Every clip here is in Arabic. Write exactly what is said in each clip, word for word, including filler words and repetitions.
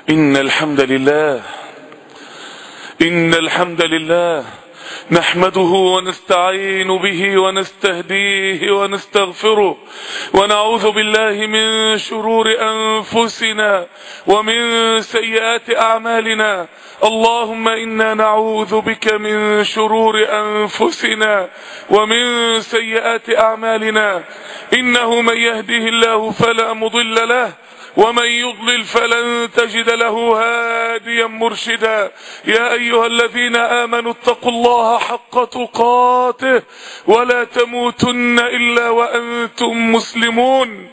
إن الحمد لله إن الحمد لله نحمده ونستعين به ونستهديه ونستغفره ونعوذ بالله من شرور أنفسنا ومن سيئات أعمالنا. اللهم إنا نعوذ بك من شرور أنفسنا ومن سيئات أعمالنا. إنه من يهده الله فلا مضل له ومن يضلل فلن تجد له هاديا مرشدا. يا أيها الذين آمنوا اتقوا الله حق تقاته ولا تموتن إلا وأنتم مسلمون.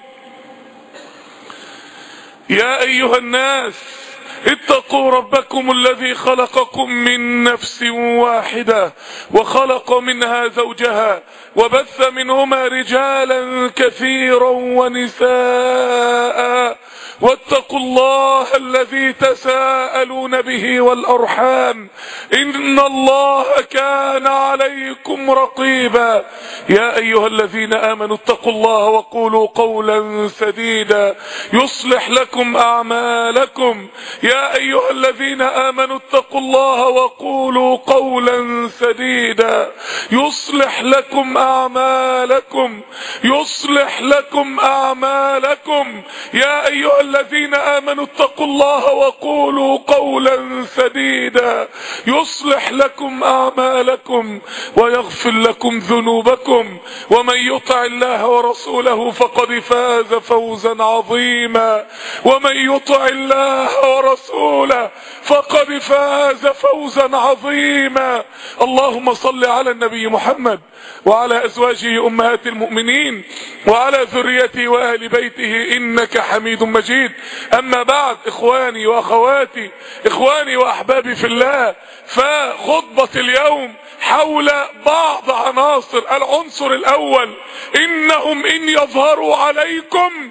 يا أيها الناس اتقوا ربكم الذي خلقكم من نفس واحدة وخلق منها زوجها وبث منهما رجالا كثيرا ونساء واتقوا الله الذي تساءلون به والأرحام إن الله كان عليكم رقيبا. يا أيها الذين آمنوا اتقوا الله وقولوا قولا سديدا يصلح لكم أعمالكم. يا أيها الذين آمنوا اتقوا الله وقولوا قولا سديدا يصلح لكم أعمالكم يصلح لكم أعمالكم. يا أيها الذين آمنوا اتقوا الله وقولوا قولا سديدا يصلح لكم أعمالكم ويغفر لكم ذنوبكم. ومن يطع الله ورسوله فقد فاز فوزا عظيما. ومن يطع الله ورسوله فقد فاز فوزا عظيما. اللهم صل على النبي محمد وعلى أزواجه أمهات المؤمنين وعلى ذريته وأهل بيته إنك حميد مجيد. أما بعد، إخواني وأخواتي إخواني وأحبابي في الله، فخطبة اليوم حول بعض عناصر. العنصر الأول: إنهم إن يظهروا عليكم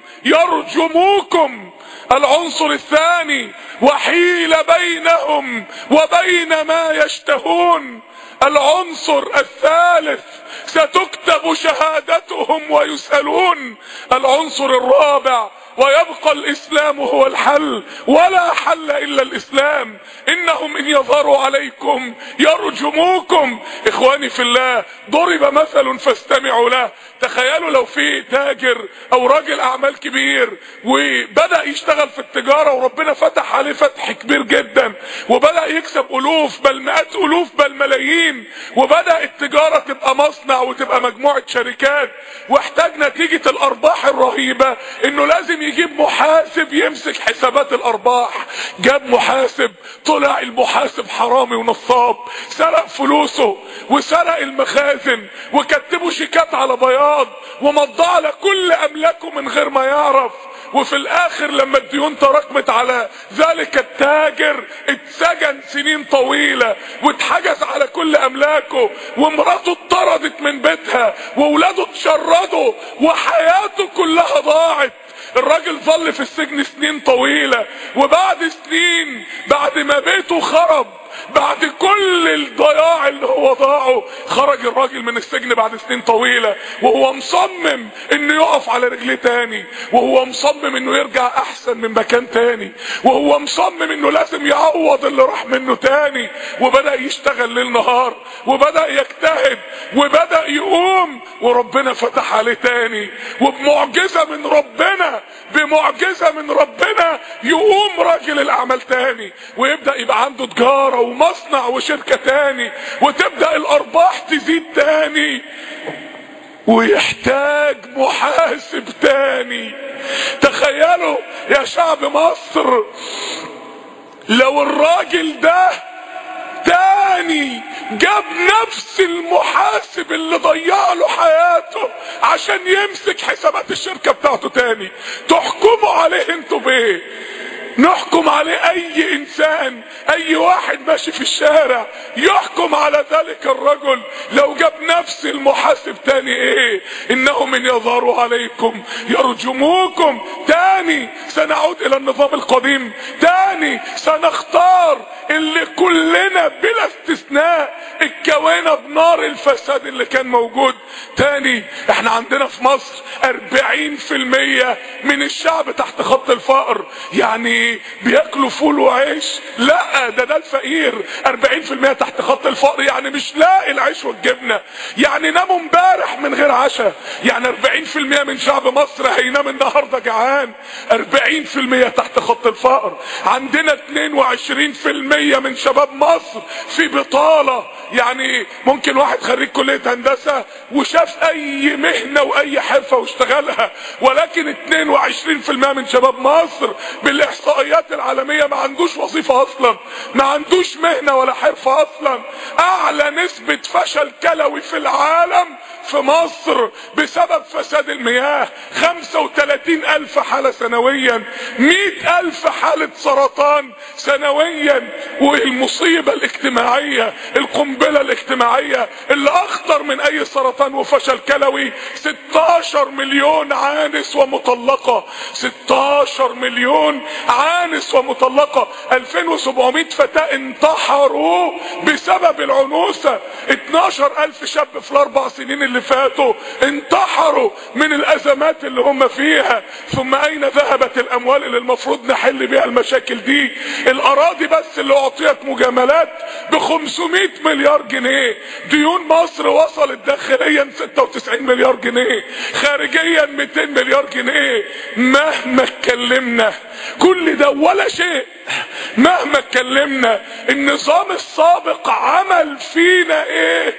يرجموكم. العنصر الثاني: وحيل بينهم وبين ما يشتهون. العنصر الثالث: ستكتب شهادتهم ويسألون. العنصر الرابع: ويبقى الإسلام هو الحل ولا حل إلا الإسلام. إنهم إن يظهروا عليكم يرجموكم. إخواني في الله، ضرب مثل فاستمعوا له. تخيلوا لو في تاجر أو راجل أعمال كبير وبدأ يشتغل في التجارة وربنا فتح عليه فتح كبير جدا وبدأ يكسب ألوف بل مئات ألوف بل ملايين، وبدأ التجارة تبقى مصنع وتبقى مجموعة شركات، واحتاج نتيجة الأرباح الرهيبة إنه لازم يجيب محاسب يمسك حسابات الأرباح. جاب محاسب، طلع المحاسب حرامي ونصاب، سرق فلوسه وسرق المخازن وكتبوا شيكات على بياض ومضى على كل أملاكه من غير ما يعرف. وفي الآخر لما الديون تراكمت على ذلك التاجر اتسجن سنين طويلة واتحجز على كل أملاكه، ومراته اتطردت من بيتها وولاده اتشردوا وحياته كلها ضاعت. الراجل ظل في السجن سنين طويلة، وبعد سنين بعد ما بيته خرب، بعد كل الضياع اللي هو ضاعه، خرج الراجل من السجن بعد سنين طويلة وهو مصمم انه يقف على رجليه تاني، وهو مصمم انه يرجع احسن من مكان تاني، وهو مصمم انه لازم يعوض اللي راح منه تاني. وبدأ يشتغل ليل نهار وبدأ يجتهد وبدأ يقوم، وربنا فتح عليه تاني، وبمعجزة من ربنا بمعجزة من ربنا يقوم راجل الاعمال تاني ويبدأ يبقى عنده تجارة ومصنع وشركة تاني، وتبدأ الارباح تزيد تاني، ويحتاج محاسب تاني. تخيلوا يا شعب مصر لو الراجل ده تاني جاب نفس المحاسب اللي ضيع له حياته عشان يمسك حسابات الشركة بتاعته تاني، تحكموا عليه انتوا بايه؟ نحكم عليه اي انسان، اي واحد ماشي في الشارع يحكم على ذلك الرجل لو جاب نفس المحاسب تاني ايه؟ انهم ان يظهروا عليكم يرجموكم. تاني سنعود الى النظام القديم، تاني سنختار اللي كلنا بلا استثناء اتكوينا بنار الفساد اللي كان موجود. تاني احنا عندنا في مصر أربعين في المية من الشعب تحت خط الفقر. يعني بياكلوا فول وعيش؟ لا، ده ده الفقير. أربعين في المية تحت خط الفقر يعني مش لاقي العيش والجبنة، يعني ناموا امبارح من غير عشاء. يعني أربعين في المية من شعب مصر هينام النهارده جعان. أربعين في المية تحت خط الفقر. عندنا اتنين وعشرين في المية من شباب مصر في بطالة. يعني ممكن واحد خريج كلية هندسة وشاف اي مهنة واي حرفة واشتغلها، ولكن اتنين وعشرين في المية من شباب مصر بالاحصائيات العالمية ما عندوش وظيفة اصلا، ما عندوش مهنة ولا حرفة اصلا. اعلى نسبة فشل كلوي في العالم في مصر بسبب فساد المياه. خمسة وثلاثين الف حالة سنويا، مئة الف حالة سرطان سنويا. والمصيبة الاجتماعية، القنبلة الاجتماعية اللي اخطر من اي سرطان وفشل كلوي، ستاشر مليون عانس ومطلقة. ستاشر مليون عانس ومطلقة. ألفين وسبعمائة فتاة انتحروا بسبب العنوسة. اتناشر الف شاب في الاربع سنين اللي فاتوا انتحروا من الازمات اللي هم فيها. ثم اين ذهبت الاموال اللي المفروض نحل بيها المشاكل دي؟ الاراضي بس اللي اعطيت مجاملات ب خمسمائة مليار جنيه. ديون مصر وصلت داخليا ستة وتسعين مليار جنيه، خارجيا مئتين مليار جنيه. مهما اتكلمنا كل ده ولا شيء. مهما اتكلمنا النظام السابق عمل فينا ايه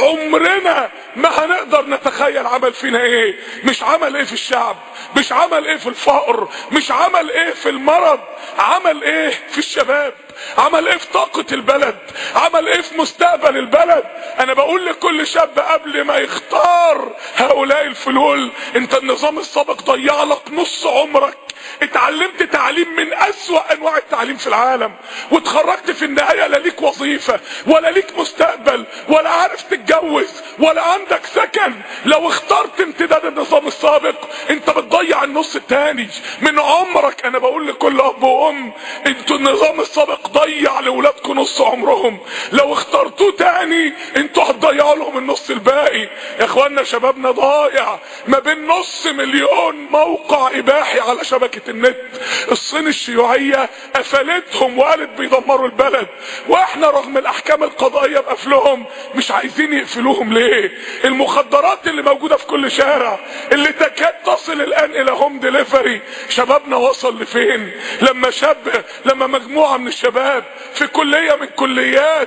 عمرنا ما هنقدر نتخيل عمل فينا ايه. مش عمل ايه في الشعب، مش عمل ايه في الفقر، مش عمل ايه في المرض، عمل ايه في الشباب، عمل ايه في طاقة البلد، عمل ايه في مستقبل البلد. انا بقول لكل شاب قبل ما يختار هؤلاء الفلول، انت النظام السابق ضيع لك نص عمرك، اتعلمت تعليم من اسوأ انواع التعليم في العالم، واتخرجت في النهاية لا ليك وظيفة ولا ليك مستقبل ولا عارف تتجوز ولا عندك سكن. لو اخترت امتداد النظام السابق انت بتضيع النص التاني من عمرك. انا بقول لكل اب وام، انتوا النظام السابق ضيع لاولادكم نص عمرهم، لو اخترتوه تاني انتوا هتضيعوا لهم النص الباقي. يا اخوانا شبابنا ضايع ما بين نص مليون موقع اباحي على شبكة النت. الصين الشيوعية قفلتهم وقالت بيدمروا البلد، واحنا رغم الاحكام القضائية بقفلهم مش عايزين يقفلوهم ليه؟ المخدرات اللي موجودة في كل شارع اللي تكاد تصل الان الى هوم ديليفري، شبابنا وصل لفين؟ لما شاب لما مجموعة من الشباب في كلية من كليات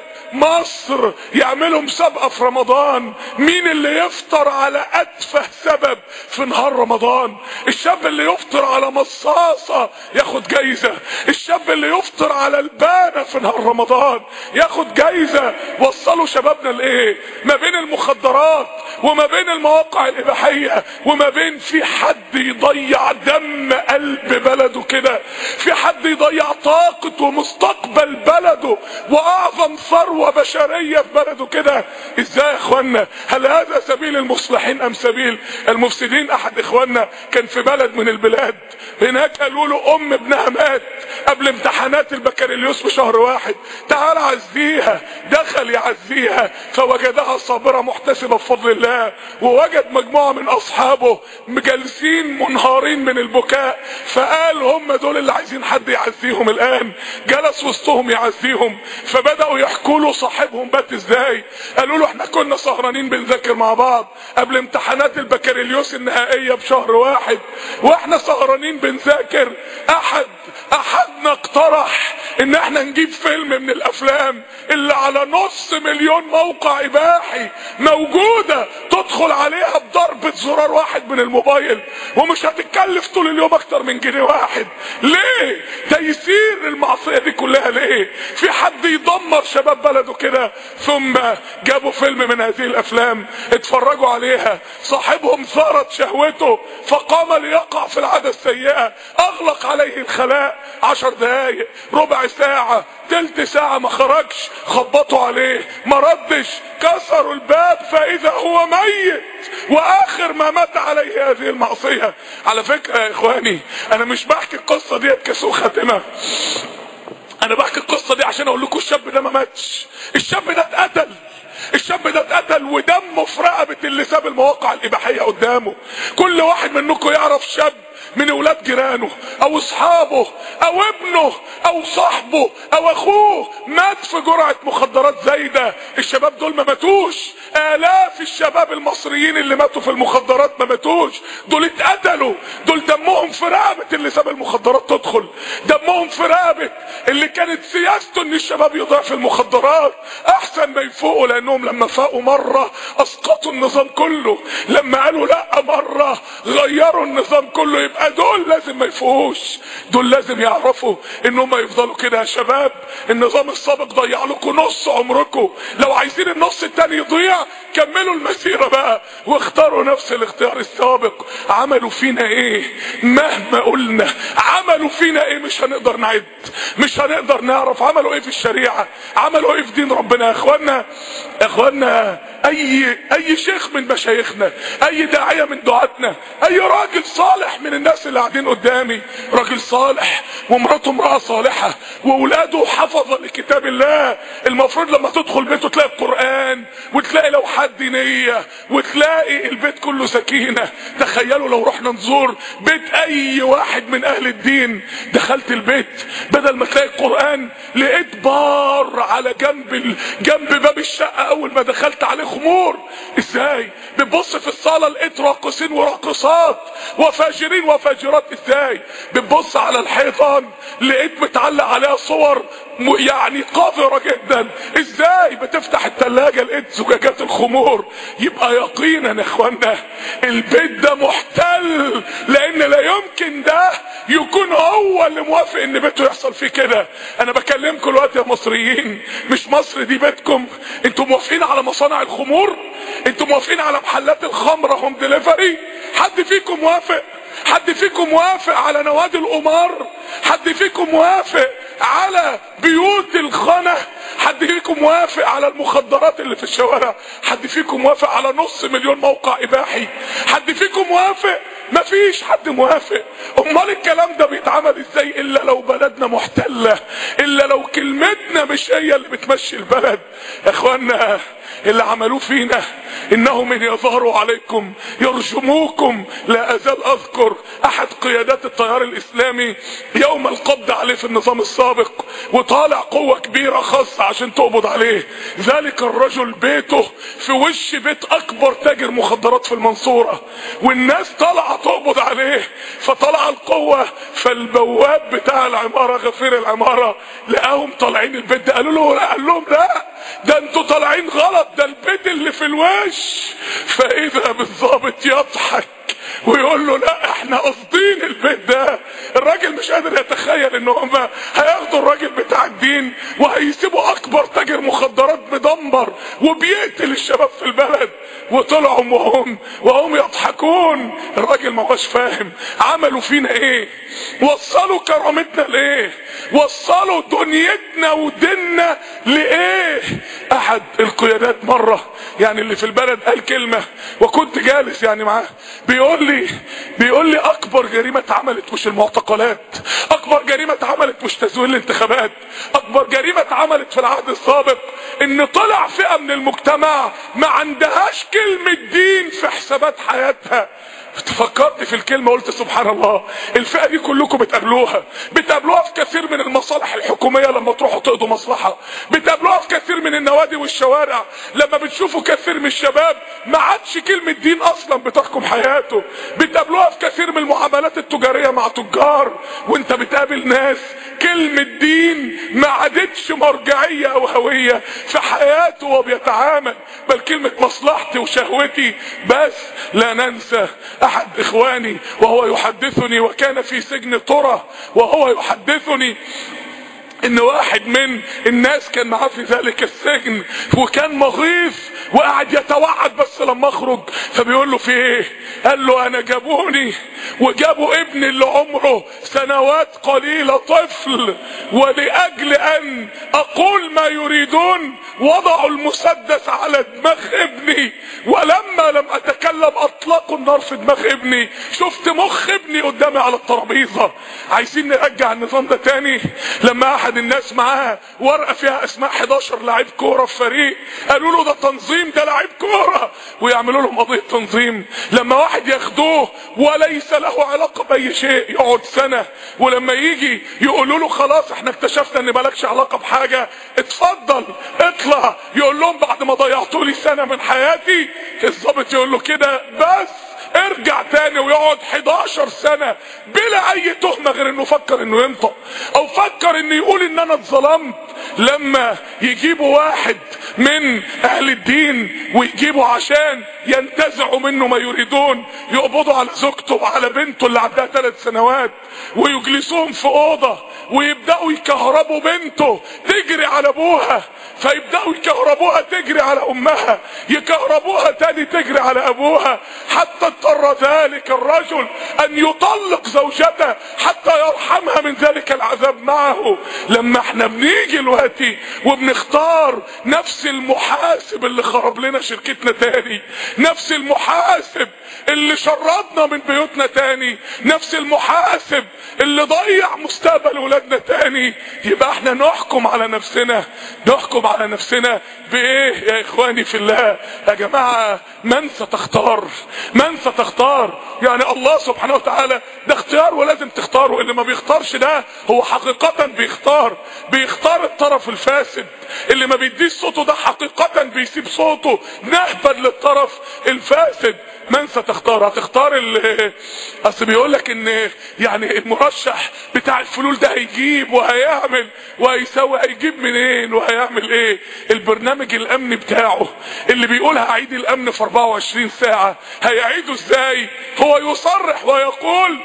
مصر يعملوا مسابقة في رمضان، مين اللي يفطر على اتفه سبب في نهار رمضان؟ الشاب اللي يفطر على مصاصة ياخد جايزة، الشاب اللي يفطر على البانة في نهار رمضان ياخد جايزة. وصلوا شبابنا لايه؟ ما بين المخدرات وما بين المواقع الاباحية وما بين في حد يضيع دم قلب بلده كده، في حد يضيع طاقة ومستقبل بلده واعظم ثروة بشرية في بلده كده. ازاي يا اخوانا؟ هل هذا سبيل المصلحين ام سبيل المفسدين؟ احد اخواننا كان في بلد من البلاد هناك، قالوا له ام ابنها مات قبل امتحانات البكالوريوس بشهر واحد، تعال عزيها. دخل يعزيها فوجدها صابرة محتسبة بفضل الله، ووجد مجموعة من اصحابه مجلسين منهارين من البكاء، فقال هم دول اللي عايزين حد يعزيهم الان. جلس وسطهم يعزيهم، فبدأوا يحكوا له صاحبهم بات ازاي. قالوا له احنا كنا سهرانين بنذاكر مع بعض قبل امتحانات البكالوريوس النهائية بشهر واحد، واحنا سهرانين بنذاكر احد احدنا اقترح ان احنا نجيب فيلم من الافلام اللي على نص مليون موقع اباحي موجودة تدخل عليها بضربة زرار واحد من الموبايل، ومش هتتكلف طول اليوم اكتر من جنيه واحد. ليه تيسير المعصية دي كلها؟ ليه في حد يدمر شباب بلده كده؟ ثم جابوا فيلم من هذه الافلام اتفرجوا عليها، صاحبهم ثارت شهوته فقام ليقع في العادة السيئة، اغلق عليه الخلاء عشر دقايق ربع ساعة تلت ساعة ما خرجش، خبطوا عليه ما ردش، كسروا الباب فاذا هو ميت، واخر ما مات عليه هذه المعصية. على فكرة يا اخواني انا مش بحكي القصة دي كسوء خاتمة، انا بحكي القصة دي عشان اقول لكم الشاب ده ما ماتش، الشاب ده اتقتل. الشاب ده اتقتل ودمه في رقبة اللي ساب المواقع الاباحية قدامه. كل واحد منكم يعرف شاب من اولاد جيرانه او اصحابه او ابنه او صاحبه او اخوه مات في جرعة مخدرات زايدة. الشباب دول ما ماتوش، الاف الشباب المصريين اللي ماتوا في المخدرات ما ماتوش، دول اتقتلوا، دول دمهم في رقبة اللي ساب المخدرات تدخل، دمهم في رقبة اللي كانت سياسته ان الشباب يضيع في المخدرات احسن ما يفوقوا، لانهم لما فاقوا مرة اسقطوا النظام كله، لما قالوا لا مرة غيروا النظام كله. يبقى دول لازم ما يفوقوش، دول لازم يعرفوا انهم يفضلوا كده. يا شباب النظام السابق ضيع لكم نص عمركم، لو عايزين النص التاني يضيع كملوا المسيرة بقى واختاروا نفس الاختيار السابق. عملوا فينا ايه مهما قلنا، عملوا فينا ايه مش هنقدر نعد، مش هنقدر نعرف عملوا ايه في الشريعة، عملوا ايه في دين ربنا. يا اخوانا يا اخوانا اي اي شيخ من مشايخنا، اي داعية من دعاتنا، اي راجل صالح من الناس اللي قاعدين قدامي، راجل صالح ومراته امرأة صالحة واولاده حفظة لكتاب الله، المفروض لما تدخل بيته تلاقي القرآن وتلاقي لوحات دينية وتلاقي البيت كله سكينة. تخيلوا لو رحنا نزور بيت اي واحد من اهل الدين، دخلت البيت بدل ما تلاقي القرآن لقيت بار على جنب جنب باب الشقة، اول ما دخلت عليه خمور. ازاي؟ بتبص في الصالة لقيت راقصين وراقصات وفاجرين وفاجرات. ازاي؟ بتبص على الحيطان لقيت متعلق عليها صور يعني قذرة جدا. ازاي؟ بتفتح التلاجة لقيت زجاجات الخمور. يبقى يقينا يا اخوانا البيت ده محتل، لان لا يمكن ده يكون هو اللي موافق ان بيته يحصل فيه كده. انا بكلمكم دلوقتي يا مصريين، مش مصر دي بيتكم؟ انتوا موافقين على مصانع الخمور؟ انتوا موافقين على محلات الخمرة هوم ديليفري؟ حد فيكم موافق؟ حد فيكم موافق على نوادي القمار؟ حد فيكم موافق على بيوت الخنا؟ حد فيكم موافق على المخدرات اللي في الشوارع؟ حد فيكم موافق على نص مليون موقع اباحي؟ حد فيكم موافق؟ مفيش حد موافق. امال الكلام ده بيتعمل ازاي الا لو بلدنا محتلة، الا لو كلمتنا مش هي اللي بتمشي البلد. يا اخوانا اللي عملوه فينا انهم ان يظهروا عليكم يرجموكم. لا ازال اذكر احد قيادات التيار الاسلامي يوم القبض عليه في النظام السابق وطالع قوة كبيرة خاصة عشان تقبض عليه. ذلك الرجل بيته في وش بيت اكبر تاجر مخدرات في المنصورة، والناس طالعة تقبض عليه، فطلع القوة. فالبواب بتاع العمارة غفير العمارة لقاهم طالعين البيت ده، قالوا له لا، قال لهم لا ده انتوا طالعين غلط، ده البيت اللي في الوش. فاذا بالضابط يضحك ويقول له لا احنا قاصدين البيت ده. الراجل مش قادر يتخيل ان هم هياخدوا الراجل بتاع الدين وهيسيبوا اكبر تاجر مخدرات مدمر وبيقتل الشباب في البلد، وطلعوا وهم وهم يضحكون. الراجل ما هوش فاهم عملوا فينا ايه، وصلوا كرامتنا لايه، وصلوا دنيتنا وديننا لايه. احد القيادات مرة يعني اللي في البلد قال كلمة وكنت جالس يعني معاه، بيقول لي بيقول لي اكبر جريمة اتعملت مش المعتقلات، اكبر جريمة اتعملت مش تزوير الانتخابات، اكبر جريمة اتعملت في العهد السابق ان طلع فئة من المجتمع ما عندهاش كلمة دين في حسابات حياتها. فكرت في الكلمة قلت سبحان الله، الفئة دي كلكم بتقابلوها، بتقابلوها في كثير من المصالح الحكومية لما تروحوا تقضوا مصلحة، بتقابلوها في كثير من النوادي والشوارع لما بتشوفوا كثير من الشباب ما عادش كلمة دين اصلا بتحكم حياته، بتقابلوها في كثير من المعاملات التجارية مع تجار وانت بتقابل ناس كلمة دين ما عادتش مرجعية او هوية في حياته وبيتعامل، بل كلمة مصلحتي وشهوتي بس. لا ننسى احد اخواني وهو يحدثني وكان في سجن ترى، وهو يحدثني ان واحد من الناس كان معاه في ذلك السجن وكان مغيث وقاعد يتوعد بس لما اخرج. فبيقول له في ايه؟ قال له انا جابوني وجابوا ابني اللي عمره سنوات قليلة طفل، ولاجل ان اقول ما يريدون وضعوا المسدس على دماغ ابني، ولما لم اتكلم اطلقوا النار في دماغ ابني. شفت مخ ابني قدامي على الترابيزة. عايزين نرجع النظام ده تاني. لما احد احد الناس معاه ورقه فيها اسماء حداشر لاعب كوره في فريق، قالوا له ده تنظيم، ده لاعب كوره، ويعملوا لهم قضيه تنظيم. لما واحد ياخدوه وليس له علاقه باي شيء يقعد سنه، ولما يجي يقولوا له خلاص احنا اكتشفنا ان مالكش علاقه بحاجه اتفضل اطلع، يقول لهم بعد ما ضيعتوا لي سنه من حياتي، الضابط يقول له كده بس ارجع تاني، ويقعد حداشر سنة بلا اي تهمة غير انه فكر انه ينطق او فكر انه يقول ان انا اتظلمت. لما يجيبوا واحد من اهل الدين ويجيبوا عشان ينتزعوا منه ما يريدون، يقبضوا على زوجته وعلى بنته اللي عندها ثلاث سنوات ويجلسوهم في اوضة ويبدأوا يكهربوا بنته تجري على ابوها، فيبدأوا يكهربوها تجري على امها، يكهربوها تاني تجري على ابوها، حتى اضطر ذلك الرجل ان يطلق زوجته حتى يرحمها من ذلك العذاب معه. لما احنا بنيجي دلوقتي وبنختار نفس المحاسب اللي خرب لنا شركتنا تاني، نفس المحاسب اللي شردنا من بيوتنا تاني، نفس المحاسب اللي ضيع مستقبل ولادنا تاني، يبقى احنا نحكم على نفسنا. نحكم على نفسنا بايه يا اخواني في الله؟ يا جماعة من ستختار؟ من ستختار؟ يعني الله سبحانه وتعالى ده اختيار ولازم تختاره. اللي ما بيختارش ده هو حقيقة بيختار بيختار الطرف الفاسد. اللي ما بيديش صوته ده حقيقة بيسيب صوته نهبا للطرف الفاسد. من ستختار؟ هتختار ال اصل بيقول لك ان يعني المرشح بتاع الفلول ده هيجيب وهيعمل وهيسوي، هيجيب منين وهيعمل ايه؟ البرنامج الامني بتاعه اللي بيقول هعيد الامن في اربعة وعشرين ساعة هيعيده ازاي؟ هو يصرح ويقول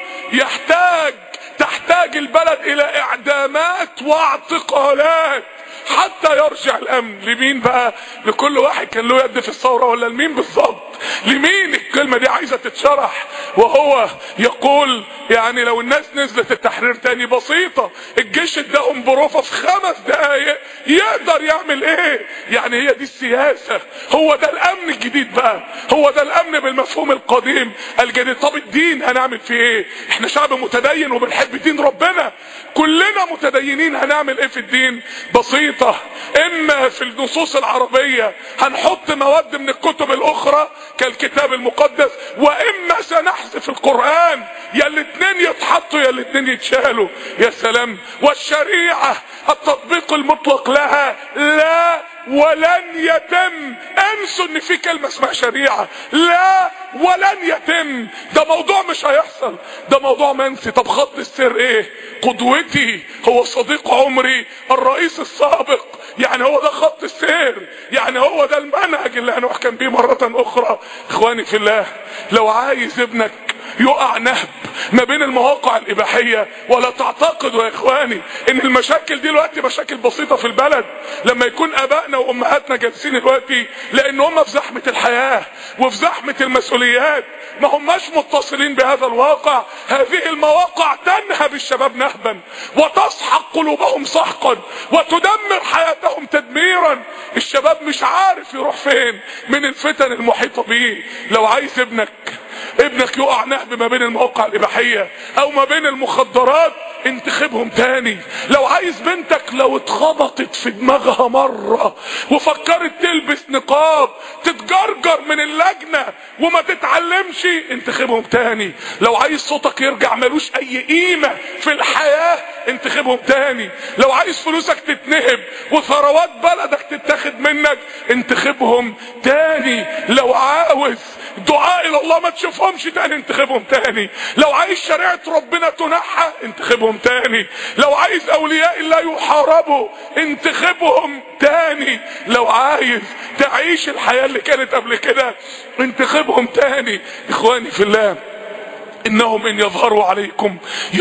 يحتاج تحتاج البلد الى اعدامات واعتقالات حتى يرجع الامن. لمين بقى؟ لكل واحد كان له يد في الثورة ولا لمين بالظبط؟ لمين الكلمة دي عايزة تتشرح؟ وهو يقول يعني لو الناس نزلت التحرير تاني بسيطة، الجيش اداهم بروفة في خمس دقايق يقدر يعمل ايه؟ يعني هي دي السياسة، هو ده الامن الجديد بقى، هو ده الامن بالمفهوم القديم الجديد. طب الدين هنعمل فيه ايه؟ احنا شعب متدين وبنحب دين ربنا، كلنا متدينين، هنعمل ايه في الدين؟ بسيطة، اما في النصوص العربية هنحط مواد من الكتب الاخرى كالكتاب المقدس، واما سنحذف القرآن، يا الاتنين يتحطوا يا الاتنين يتشالوا. يا سلام. والشريعة التطبيق المطلق لها لا ولن يتم. انسوا ان في كلمة اسمها شريعة، لا ولن يتم. ده موضوع مش هيحصل، ده موضوع منسي. طب خط السير ايه؟ قدوتي هو صديق عمري الرئيس السابق، يعني هو ده خط السير، يعني هو ده المنهج اللي هنحكم بيه مرة اخرى. اخواني في الله، لو عايز ابنك يقع نهب ما بين المواقع الاباحية، ولا تعتقدوا يا اخواني ان المشاكل دي دلوقتي مشاكل بسيطة في البلد، لما يكون ابائنا وامهاتنا جالسين دلوقتي لان هم في زحمة الحياة وفي زحمة المسؤوليات ما هماش متصلين بهذا الواقع. هذه المواقع تنهب الشباب نهبا وتسحق قلوبهم سحقا وتدمر حياتهم تدميرا. الشباب مش عارف يروح فين من الفتن المحيطة به. لو عايز ابنك ابنك يقع نهب ما بين المواقع الاباحية او ما بين المخدرات، انتخبهم تاني. لو عايز بنتك لو اتخبطت في دماغها مرة وفكرت تلبس نقاب تتجرجر من اللجنة وما تتعلمش، انتخبهم تاني. لو عايز صوتك يرجع ملوش اي قيمة في الحياة، انتخبهم تاني. لو عايز فلوسك تتنهب وثروات بلدك تتاخد منك، انتخبهم تاني. لو عاوز دعاء الى الله ما تشوفهمش تاني، انتخبهم تاني. لو عايز شريعة ربنا تنحى، انتخبهم تاني. لو عايز اولياء الله يحاربوا، انتخبهم تاني. لو عايز تعيش الحياة اللي كانت قبل كده، انتخبهم تاني. اخواني في الله، انهم ان يظهروا عليكم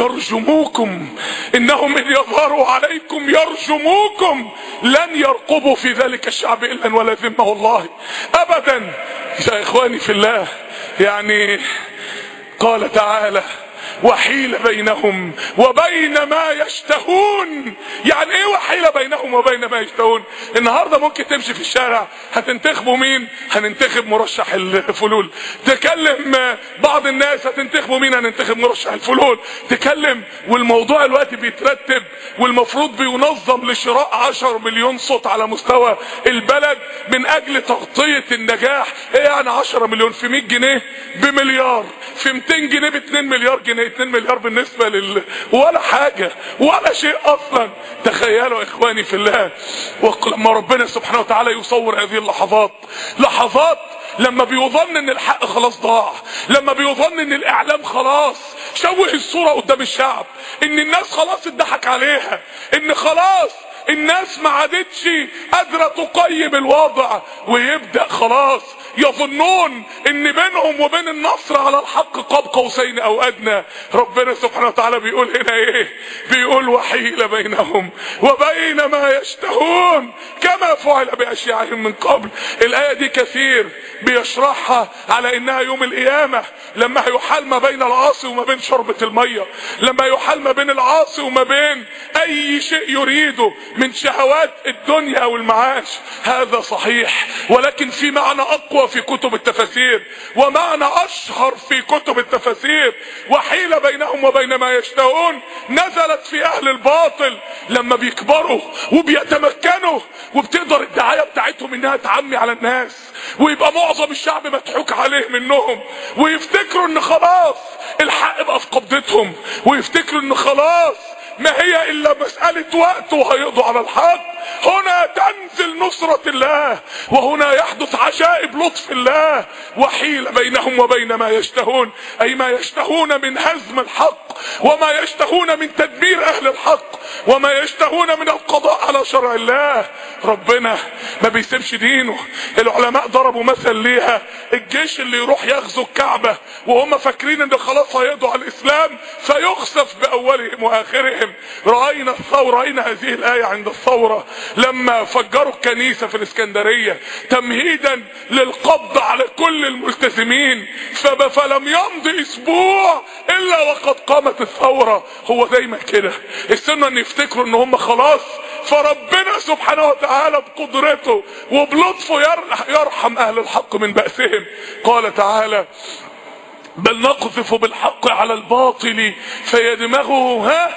يرجموكم، انهم ان يظهروا عليكم يرجموكم، لن يرقبوا في ذلك الشعب الا ولا ذمه والله ابدا. يا اخواني في الله، يعني قال تعالى وحيل بينهم وبين ما يشتهون. يعني ايه وحيل بينهم وبين ما يشتهون؟ النهارده ممكن تمشي في الشارع، هتنتخبوا مين؟ هننتخب مرشح الفلول. تكلم بعض الناس، هتنتخبوا مين؟ هننتخب مرشح الفلول. تكلم، والموضوع الوقت بيترتب والمفروض بينظم لشراء عشر مليون صوت على مستوى البلد من اجل تغطية النجاح. ايه يعني عشرة مليون في مية جنيه بمليار، في ميتين جنيه باتنين مليار جنيه. اتنين مليار بالنسبة لل ولا حاجة ولا شيء اصلا. تخيلوا اخواني في الله، ولما ربنا سبحانه وتعالى يصور هذه اللحظات، لحظات لما بيظن ان الحق خلاص ضاع، لما بيظن ان الاعلام خلاص شوه الصورة قدام الشعب، ان الناس خلاص اتضحك عليها، ان خلاص الناس ما عادتش قادرة تقيم الوضع، ويبدأ خلاص يظنون ان بينهم وبين النصر على الحق قاب قوسين او ادنى. ربنا سبحانه وتعالى بيقول هنا ايه؟ بيقول وحيل بينهم وبين ما يشتهون كما فعل باشياعهم من قبل. الايه دي كثير بيشرحها على انها يوم القيامه، لما هيحال ما بين العاصي وما بين شربة الميه، لما يحال ما بين العاصي وما بين اي شيء يريده من شهوات الدنيا او المعاش. هذا صحيح، ولكن في معنى اقوى في كتب التفاسير، ومعنى اشهر في كتب التفاسير. وحيل بينهم وبين ما يشتهون نزلت في اهل الباطل لما بيكبروا وبيتمكنوا، وبتقدر الدعايه بتاعتهم انها تعمي على الناس، ويبقى معظم الشعب مضحوك عليه منهم، ويفتكروا ان خلاص الحق بقى في قبضتهم، ويفتكروا ان خلاص ما هي الا مسألة وقت وهيقضوا على الحق. هنا تنزل نصرة الله، وهنا يحدث عجائب لطف الله. وحيل بينهم وبين ما يشتهون، اي ما يشتهون من هزم الحق، وما يشتهون من تدمير اهل الحق، وما يشتهون من القضاء على شرع الله. ربنا ما بيسيبش دينه. العلماء ضربوا مثل ليها، الجيش اللي يروح يغزو الكعبة وهم فاكرين ان خلاص هيقضوا على الاسلام فيخسف باولهم واخرهم. رأينا الثورة، رأينا هذه الآية عند الثورة لما فجروا الكنيسة في الاسكندرية تمهيدا للقبض على كل الملتزمين، فلم يمضي اسبوع الا وقد قامت الثورة. هو دايما كده السنة ان يفتكروا ان هم خلاص، فربنا سبحانه وتعالى بقدرته وبلطفه يرحم اهل الحق من بأسهم. قال تعالى بل نقذف بالحق على الباطل فيدمغه ها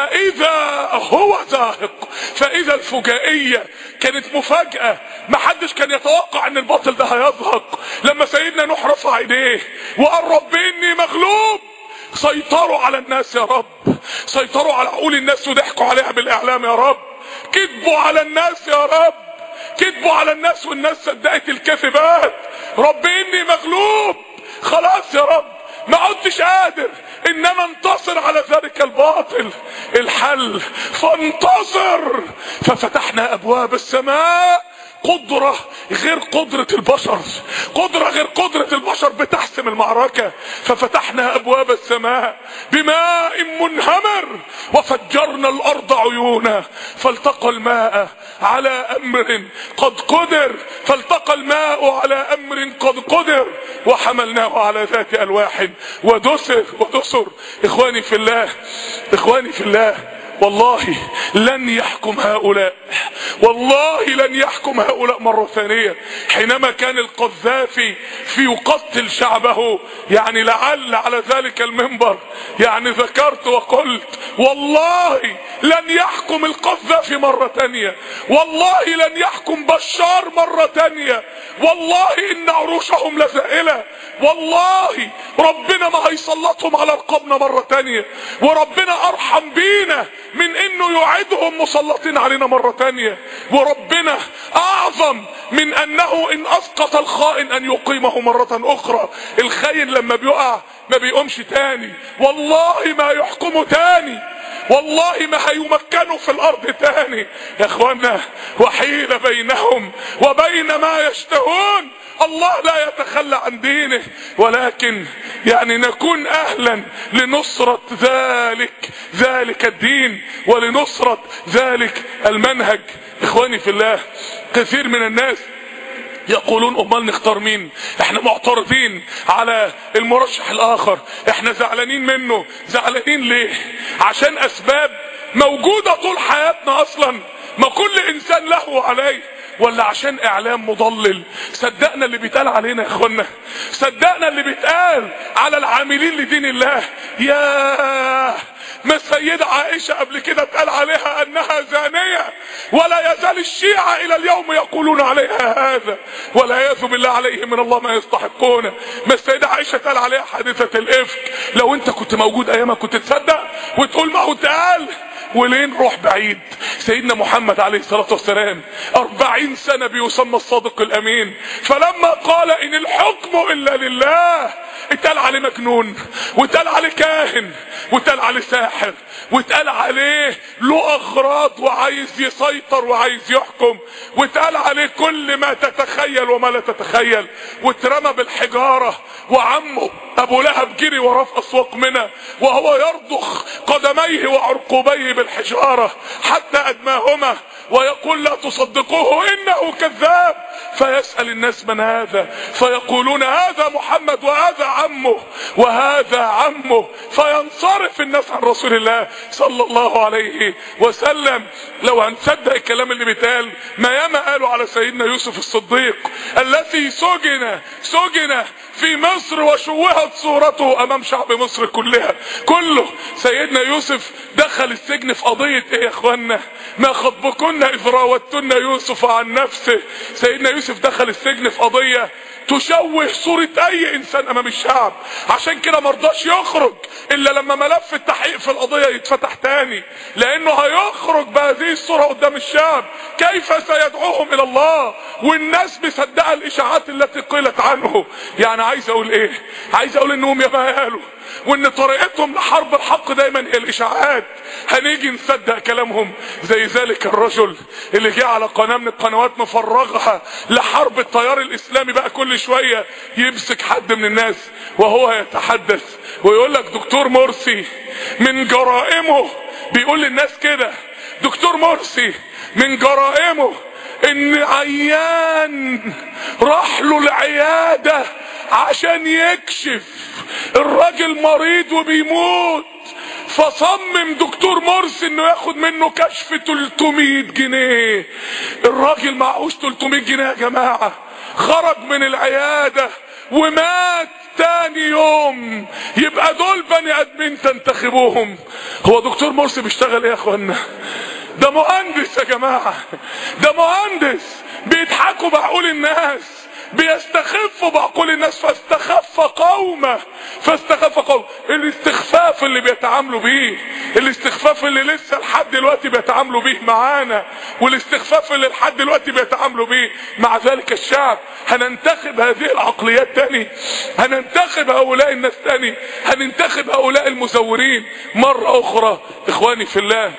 فاذا هو زاهق. فاذا الفجائية كانت مفاجأة، محدش كان يتوقع ان الباطل ده هيزهق. لما سيدنا نوح رفع ايديه وقال رب اني مغلوب، سيطروا على الناس يا رب، سيطروا على عقول الناس وضحكوا عليها بالاعلام يا رب، كذبوا على الناس يا رب، كذبوا على الناس والناس صدقت الكذبات. رب اني مغلوب، خلاص يا رب ما عدتش قادر انما انتصر على ذلك الباطل. الحل فانتصر، ففتحنا ابواب السماء. قدرة غير قدرة البشر، قدرة غير قدرة البشر بتحسم المعركة. ففتحنا ابواب السماء بماء منهمر وفجرنا الارض عيونا فالتقى الماء على امر قد قدر، فالتقى الماء على امر قد قدر وحملناه على ذات الواح ودسر ودسر. اخواني في الله، اخواني في الله، والله لن يحكم هؤلاء، والله لن يحكم هؤلاء مرة ثانية. حينما كان القذافي في يقتل شعبه، يعني لعل على ذلك المنبر يعني ذكرت وقلت والله لن يحكم القذافي مرة ثانية، والله لن يحكم بشار مرة ثانية، والله ان عروشهم لزائلة، والله ربنا ما هيسلطهم على رقابنا مرة ثانية، وربنا ارحم بينا من انه يعيدهم مسلطين علينا مرة تانية، وربنا اعظم من انه ان اسقط الخائن ان يقيمه مرة اخرى. الخاين لما بيقع ما بيقومش تاني، والله ما يحكمه تاني، والله ما هيمكنوا في الارض تاني. يا اخوانا وحيل بينهم وبين ما يشتهون. الله لا يتخلى عن دينه، ولكن يعني نكون اهلا لنصرة ذلك ذلك الدين ولنصرة ذلك المنهج. اخواني في الله، كثير من الناس يقولون امال نختار مين؟ احنا معترضين على المرشح الاخر، احنا زعلانين منه. زعلانين ليه؟ عشان اسباب موجودة طول حياتنا اصلا، ما كل انسان له عليه، ولا عشان اعلام مضلل؟ صدقنا اللي بيتقال علينا يا اخوانا، صدقنا اللي بيتقال على العاملين لدين الله. يا ما السيدة عائشة قبل كده اتقال عليها انها زانية، ولا يزال الشيعة الى اليوم يقولون عليها هذا، والعياذ بالله عليهم من الله ما يستحقون. ما السيدة عائشة اتقال عليها حادثة الافك. لو انت كنت موجود ايامها كنت تصدق وتقول ما هو اتقال؟ وليه نروح بعيد؟ سيدنا محمد عليه الصلاة والسلام أربعين سنة بيسمى الصادق الأمين، فلما قال إن الحكم إلا لله اتقال عليه مجنون، واتقال عليه كاهن، واتقال عليه ساحر، واتقال عليه له أغراض وعايز يسيطر وعايز يحكم، واتقال عليه كل ما تتخيل وما لا تتخيل، واترمى بالحجارة، وعمه أبو لهب جري وراه في أسواق منى وهو يرضخ قدميه وعرقوبيه بالحجارة حتى أدماهما، ويقول لا تصدقوه إنه كذاب. فيسأل الناس من هذا؟ فيقولون هذا محمد وهذا عمه وهذا عمه، فينصرف الناس عن رسول الله صلى الله عليه وسلم. لو هنصدق الكلام اللي بيتقال، ما ياما قالوا على سيدنا يوسف الصديق الذي سجن سجن في مصر وشوهت صورته امام شعب مصر كلها كله. سيدنا يوسف دخل السجن في قضية ايه يا اخوانا؟ ما خطبكن اذ راوتن يوسف عن نفسه. سيدنا يوسف دخل السجن في قضية تشوه صورة اي انسان امام الشعب، عشان كده مرضاش يخرج الا لما ملف التحقيق في القضية يتفتح تاني، لانه هيخرج بهذه الصورة قدام الشعب. كيف سيدعوهم الى الله والناس مصدقه الاشاعات التي قيلت عنه؟ يعني عايز اقول ايه؟ عايز اقول انهم ياما قالوا وان طريقتهم لحرب الحق دايما هي الاشاعات. هنيجي نصدق كلامهم زي ذلك الرجل اللي جه على قناه من القنوات مفرغها لحرب التيار الاسلامي، بقى كل شويه يمسك حد من الناس وهو يتحدث ويقول لك دكتور مرسي من جرائمه، بيقول للناس كده دكتور مرسي من جرائمه ان عيان راح له العياده عشان يكشف، الراجل مريض وبيموت، فصمم دكتور مرسي انه ياخد منه كشف تلتمية جنيه. الراجل معهوش تلتمية جنيه يا جماعة، خرج من العيادة ومات تاني يوم. يبقى دول بني ادمين تنتخبوهم؟ هو دكتور مرسي بيشتغل ايه يا اخوانا؟ ده مهندس يا جماعة، ده مهندس. بيضحكوا بعقول الناس، بيستخفوا بعقول الناس. فاستخف قومه فاستخف قومه. الاستخفاف اللي بيتعاملوا بيه، الاستخفاف اللي لسه لحد دلوقتي بيتعاملوا بيه معانا، والاستخفاف اللي لحد دلوقتي بيتعاملوا بيه مع ذلك الشعب. هننتخب هذه العقليات تاني؟ هننتخب هؤلاء الناس تاني؟ هننتخب هؤلاء المزورين مرة اخرى؟ اخواني في الله،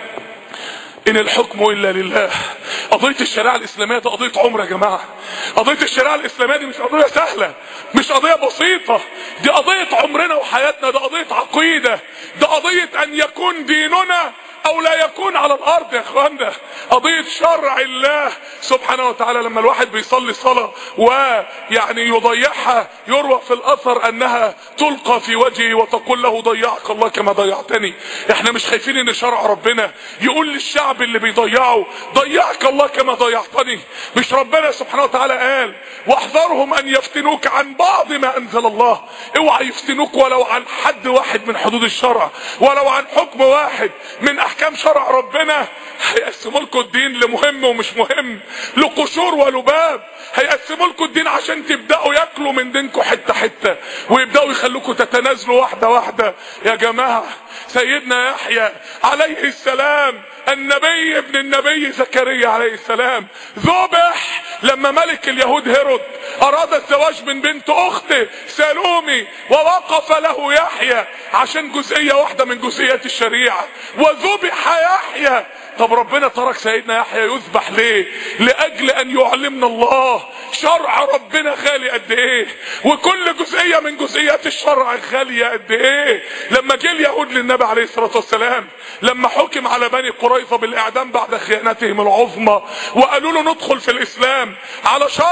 ان الحكم الا لله. قضية الشريعة الاسلامية دي قضية عمر يا جماعة. قضية الشريعة الاسلامية دي مش قضية سهلة، مش قضية بسيطة، دي قضية عمرنا وحياتنا، ده قضية عقيدة، ده قضية ان يكون ديننا او لا يكون على الارض يا اخوانا. قضية شرع الله سبحانه وتعالى. لما الواحد بيصلي صلاة ويعني يضيعها، يروى في الاثر انها تلقى في وجهه وتقول له ضيعك الله كما ضيعتني. احنا مش خايفين ان شرع ربنا يقول للشعب اللي بيضيعه ضيعك الله كما ضيعتني؟ مش ربنا سبحانه وتعالى قال واحذرهم ان يفتنوك عن بعض ما انزل الله؟ اوعى يفتنوك ولو عن حد واحد من حدود الشرع، ولو عن حكم واحد من احكام شرع ربنا. هيقسموا لكم الدين لمهم ومش مهم، لقشور ولباب. هيقسموا لكم الدين عشان تبداوا ياكلوا من دينكم حته حته، ويبداوا يخلوكم تتنازلوا واحده واحده. يا جماعه، سيدنا يحيى عليه السلام النبي ابن النبي زكريا عليه السلام ذبح لما ملك اليهود هيرود اراد الزواج من بنت اخته سالومي، ووقف له يحيى عشان جزئيه واحده من جزئيات الشريعه، وذبح يحيى. طب ربنا ترك سيدنا يحيى يذبح ليه؟ لاجل ان يعلمنا الله شرع ربنا غالي قد ايه، وكل جزئيه من جزئيات الشرع غاليه قد ايه. لما جه اليهود للنبي عليه الصلاه والسلام، لما حكم على بني قريظه بالاعدام بعد خيانتهم العظمى، وقالوا له ندخل في الاسلام على شرط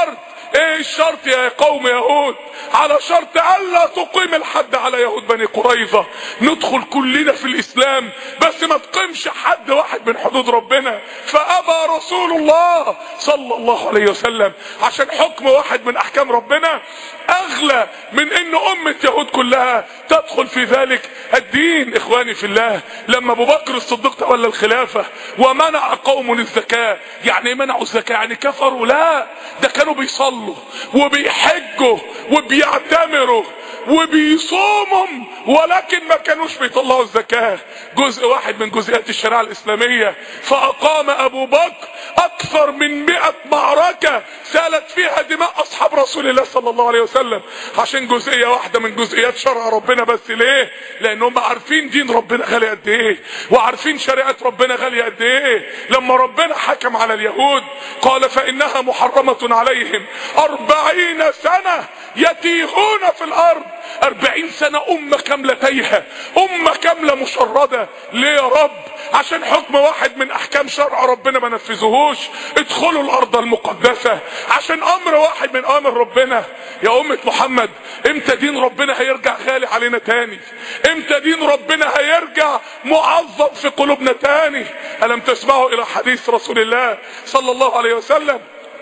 ايه الشرط يا قوم يهود؟ على شرط الا تقيم الحد على يهود بني قريظة. ندخل كلنا في الاسلام بس ما تقيمش حد واحد من حدود ربنا. فابى رسول الله صلى الله عليه وسلم عشان حكم واحد من احكام ربنا اغلى من ان امة يهود كلها تدخل في ذلك الدين. اخواني في الله، لما ابو بكر الصديق تولى الخلافة ومنع قوم الزكاة، يعني منعوا الزكاة يعني كفروا؟ لا، ده كانوا بيصلوا وبيحجوا وبيعتمروا وبيصوموا، ولكن ما كانوش بيطلعوا الزكاة. جزء واحد من جزئيات الشريعة الاسلامية. فاقام ابو بكر اكثر من مئة معركة سالت فيها دماء اصحاب رسول الله صلى الله عليه وسلم عشان جزئية واحدة من جزئيات شرع ربنا. بس ليه؟ لانهم عارفين دين ربنا غالي قد ايه، وعارفين شريعة ربنا غالية قد ايه. لما ربنا حكم على اليهود قال فانها محرمة عليهم اربعين سنة يتيهون في الارض. اربعين سنة امة كاملة تايهة، امة كاملة مشردة. ليه يا رب؟ عشان حكم واحد من احكام شرع ربنا ما نفذوهوش. ادخلوا الارض المقدسة عشان امر واحد من امر ربنا. يا امة محمد، امتى دين ربنا هيرجع غالي علينا تاني؟ امتى دين ربنا هيرجع معظم في قلوبنا تاني؟ الم تسمعوا الى حديث رسول الله صلى الله عليه وسلم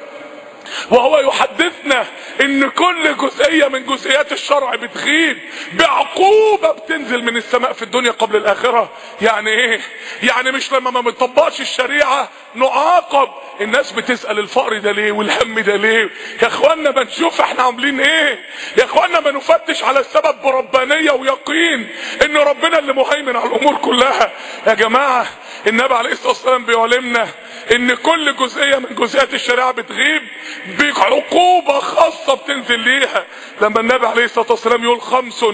وهو يحدثنا ان كل جزئية من جزئيات الشرع بتغيب بعقوبة بتنزل من السماء في الدنيا قبل الاخرة. يعني ايه؟ يعني مش لما ما بنطبقش الشريعة نعاقب. الناس بتسأل الفقر ده ليه والهم ده ليه؟ يا اخوانا ما نشوف احنا عاملين ايه. يا اخوانا ما نفتش على السبب بربانية ويقين ان ربنا اللي مهيمن على الامور كلها. يا جماعة، النبي عليه الصلاة والسلام بيعلمنا ان كل جزئية من جزئيات الشريعة بتغيب بعقوبة خاصة بتنزل ليها. لما النبي عليه الصلاة والسلام يقول خمس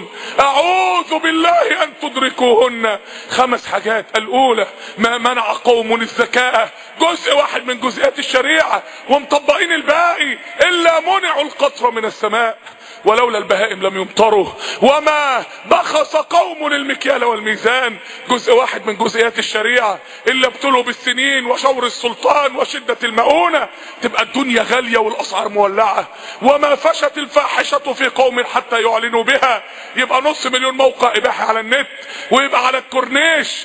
اعوذ بالله ان تدركوهن، خمس حاجات. الاولى ما منع قوم الزكاة، جزء واحد من جزئيات الشريعة ومطبقين الباقي، الا منعوا القطر من السماء ولولا البهائم لم يمطروا، وما بخس قوم المكيال والميزان، جزء واحد من جزئيات الشريعة، الا ابتلوا بالسنين وشور السلطان وشدة المؤونة، تبقى الدنيا غالية والاسعار مولعة. وما فشت الفاحشة في قوم حتى يعلنوا بها، يبقى نص مليون موقع اباحي على النت، ويبقى على الكورنيش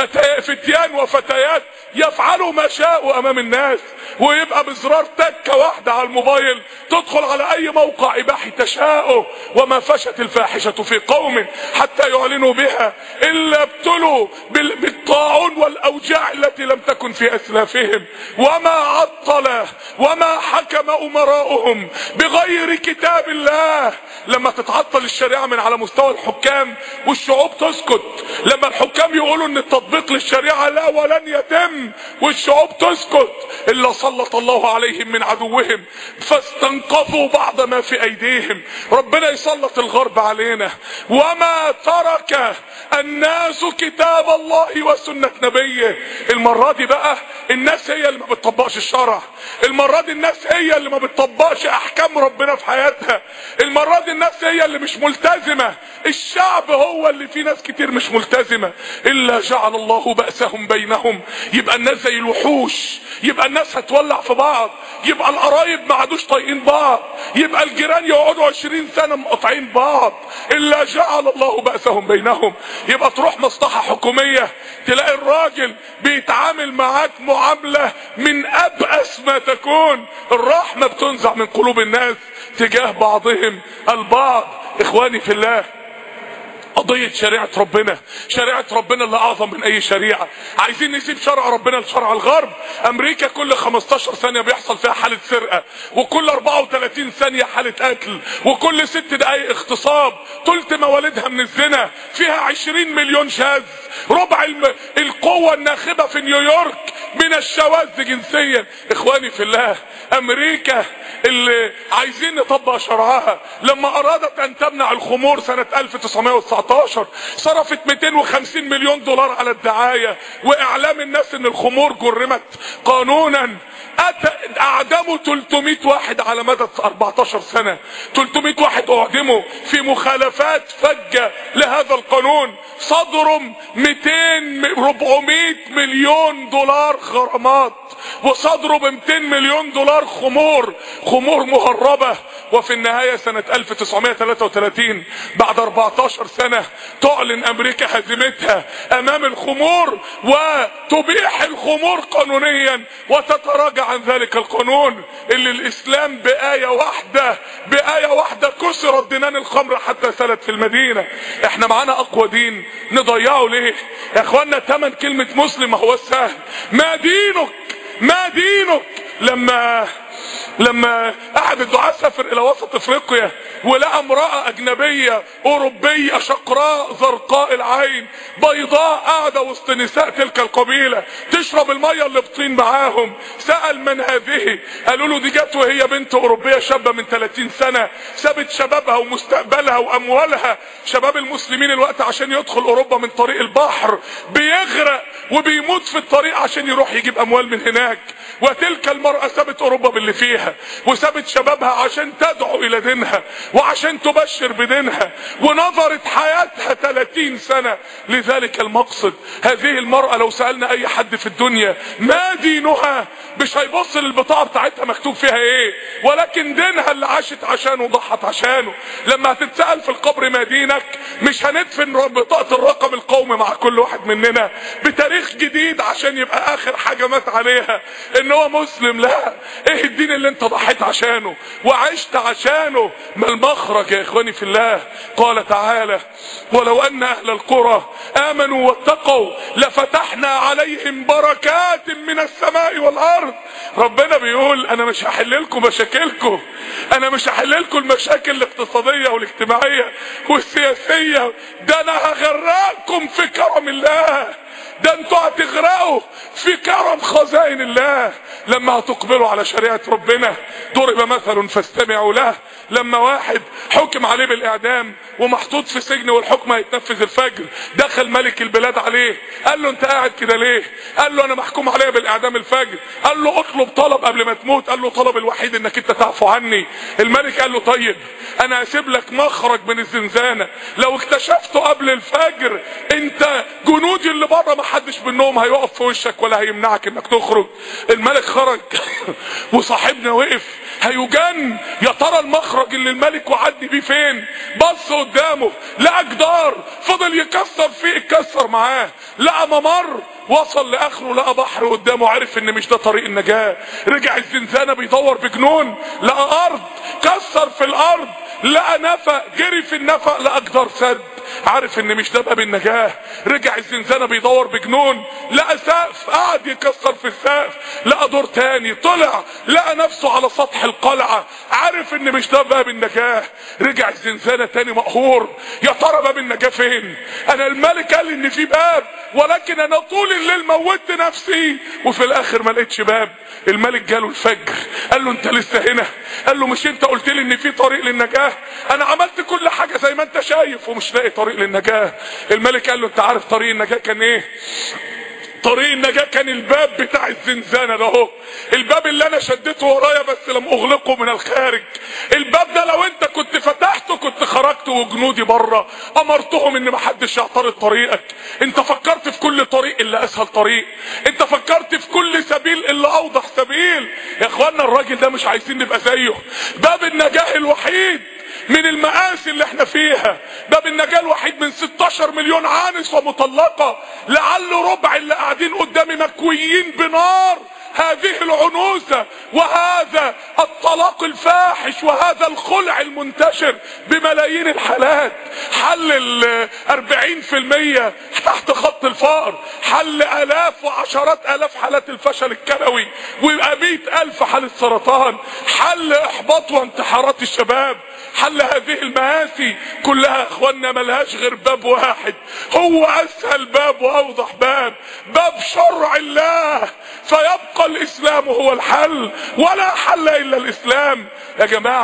فتيان وفتيات يفعلوا ما شاءوا امام الناس، ويبقى بزرار تكة واحدة على الموبايل تدخل على اي موقع اباحي تشاءه. وما فشت الفاحشة في قوم حتى يعلنوا بها الا ابتلوا بالطاعون والاوجاع التي لم تكن في اسلافهم. وما عطل وما حكم امراؤهم بغير كتاب الله. لما تتعطل الشريعة من على مستوى الحكام والشعوب تسكت، لما الحكام يقولوا ان التطبيق للشريعة لا ولن يتم والشعوب تسكت، الا سلط الله عليهم من عدوهم فاستنقذوا بعض ما في ايديهم. ربنا يسلط الغرب علينا. وما ترك الناس كتاب الله وسنة نبيه. المرة دي بقى الناس هي اللي ما بتطبقش الشرع، المرة دي الناس هي اللي ما بتطبقش احكام ربنا في حياتها، المرة دي الناس هي اللي مش ملتزمة، الشعب هو اللي فيه ناس كتير مش ملتزمة. الا جعل الله بأسهم بينهم. يبقى الناس زي الوحوش، يبقى الناس هتولع في بعض، يبقى القرايب ما عادوش طايقين بعض، يبقى الجيران يقعدوا عشرين سنة مقاطعين بعض. الا جعل الله بأسهم بينهم. يبقى تروح مصلحة حكومية تلاقي الراجل بيتعامل معاك معاملة من ابأس ما تكون. الرحمة بتنزع من قلوب الناس تجاه بعضهم البعض. اخواني في الله، قضية شريعة ربنا، شريعة ربنا اللي اعظم من اي شريعة. عايزين نسيب شرع ربنا لشرع الغرب. امريكا كل خمستاشر ثانية بيحصل فيها حالة سرقة، وكل اربعة وثلاثين ثانية حالة قتل، وكل ست دقايق اغتصاب، تلت مواليدها من الزنا، فيها عشرين مليون شاذ، ربع الم... القوة الناخبة في نيويورك من الشواذ جنسيا. اخواني في الله، امريكا اللي عايزين نطبق شرعها لما ارادت ان تمنع الخمور سنة الف وتسعمائة وتسعة عشر صرفت مئتين وخمسين مليون دولار على الدعاية واعلام الناس ان الخمور جرمت قانونا. اعدموا ثلاثمائة واحد على مدى أربعتاشر سنة. ثلاثمائة واحد اعدموا في مخالفات فجة لهذا القانون. صدروا مئتين أربعمائة مليون دولار غرامات، وصدروا ب مئتين مليون دولار خمور خمور مهربة. وفي النهاية سنة ألف وتسعمائة وثلاثة وثلاثين بعد أربعتاشر سنة تعلن امريكا هزيمتها امام الخمور وتبيح الخمور قانونيا وتتراجع عن ذلك القانون اللي الاسلام بآية واحدة بآية واحدة كسرت دينان الخمر حتى سالت في المدينة. احنا معانا اقوى دين نضيعه ليه يا اخوانا؟ تمن كلمة مسلم هو السهل. ما دينك ما دينك. لما لما احد الدعاة سافر الى وسط افريقيا ولقى امرأة اجنبية اوروبية شقراء زرقاء العين بيضاء قاعدة وسط نساء تلك القبيلة تشرب المية اللي بطين معاهم، سأل من هذه؟ قالوا له دي جت وهي بنت اوروبية شابة من ثلاثين سنة سابت شبابها ومستقبلها واموالها. شباب المسلمين الوقت عشان يدخل اوروبا من طريق البحر بيغرق وبيموت في الطريق عشان يروح يجيب اموال من هناك. وتلك المرأة سابت اوروبا باللي فيها وسابت شبابها عشان تدعو الى دينها وعشان تبشر بدينها، ونظرت حياتها ثلاثين سنة لذلك المقصد. هذه المرأة لو سألنا اي حد في الدنيا ما دينها مش هيبص للبطاقة بتاعتها مكتوب فيها ايه، ولكن دينها اللي عاشت عشانه وضحت عشانه. لما هتتسأل في القبر ما دينك مش هندفن بطاقة الرقم القومي مع كل واحد مننا بتاريخ جديد عشان يبقى اخر حاجة مات عليها ان هو مسلم. لا، ايه الدين اللي انت ضحيت عشانه وعشت عشانه؟ ما المخرج يا اخواني في الله؟ قال تعالى ولو ان اهل القرى امنوا واتقوا لفتحنا عليهم بركات من السماء والارض. ربنا بيقول انا مش هحل لكم مشاكلكم، انا مش هحل لكم المشاكل الاقتصادية والاجتماعية والسياسية، ده انا هغرقكم في كرم الله، ده انتوا هتغرقوا في كرم خزائن الله لما هتقبلوا على شريعة ربنا. ضرب مثل فاستمعوا له. لما واحد حكم عليه بالاعدام ومحطوط في سجن والحكم هيتنفذ الفجر، دخل ملك البلاد عليه قال له انت قاعد كده ليه؟ قال له انا محكوم عليا بالاعدام الفجر. قال له اطلب طلب قبل ما تموت. قال له طلب الوحيد انك انت تعفو عني. الملك قال له طيب انا هسيب لك مخرج من الزنزانة لو اكتشفته قبل الفجر انت جنودي اللي بره ما حدش منهم هيقف في وشك ولا هيمنعك انك تخرج. الملك خرج وصاحبنا وقف هيجن، يا ترى المخرج اللي الملك وعدي بيه فين؟ بص قدامه لقى جدار فضل يكسر فيه اتكسر معاه، لقى ممر وصل لاخره، لقى بحر قدامه عرف ان مش ده طريق النجاة. رجع الزنزانة بيدور بجنون لقى ارض كسر في الارض، لقى نفق جري في النفق لقى جدار سد عارف ان مش ده باب النجاة. رجع الزنزانة بيدور بجنون لقى سقف قعد يكسر في السقف، لقى دور تاني طلع لقى نفسه على سطح القلعة عارف ان مش ده باب النجاة. رجع الزنزانة تاني مقهور يا ترى باب النجاة فين؟ انا الملك قال ان في باب ولكن انا طول الليل موتت نفسي وفي الاخر ما لقيتش باب. الملك جاله الفجر قال له انت لسه هنا؟ قال له مش انت قلت لي ان في طريق للنجاة؟ انا عملت كل حاجة زي ما انت شايف ومش لاقي طريق للنجاة. الملك قال له انت عارف طريق النجاة كان ايه؟ طريق النجاة كان الباب بتاع الزنزانة ده اهو، الباب اللي انا شدته ورايا بس لم اغلقه من الخارج. الباب ده لو انت كنت فتحته كنت خرجت وجنودي بره امرتهم ان محدش يعترض طريقك. انت فكرت في كل طريق الا اسهل طريق، انت فكرت في كل سبيل الا اوضح سبيل. يا اخوانا الراجل ده مش عايزين نبقى زيه. باب النجاة الوحيد من المآسي اللي احنا فيها، باب النجاة الوحيد من ستاشر مليون عانس ومطلقة، لعل ربع اللي قاعدين قدامي مكويين بنار هذه العنوسة وهذا الطلاق الفاحش وهذا الخلع المنتشر بملايين الحالات. حل الاربعين في المية تحت خط الفقر، حل الاف وعشرات الاف حالات الفشل الكلوي ويبقى مئة الف حالة سرطان، حل احباط وانتحارات الشباب، حل هذه المآسي كلها. يا اخوانا ملهاش غير باب واحد، هو اسهل باب واوضح باب، باب شرع الله، فيبقى الاسلام هو الحل ولا حل الا الاسلام. يا جماعة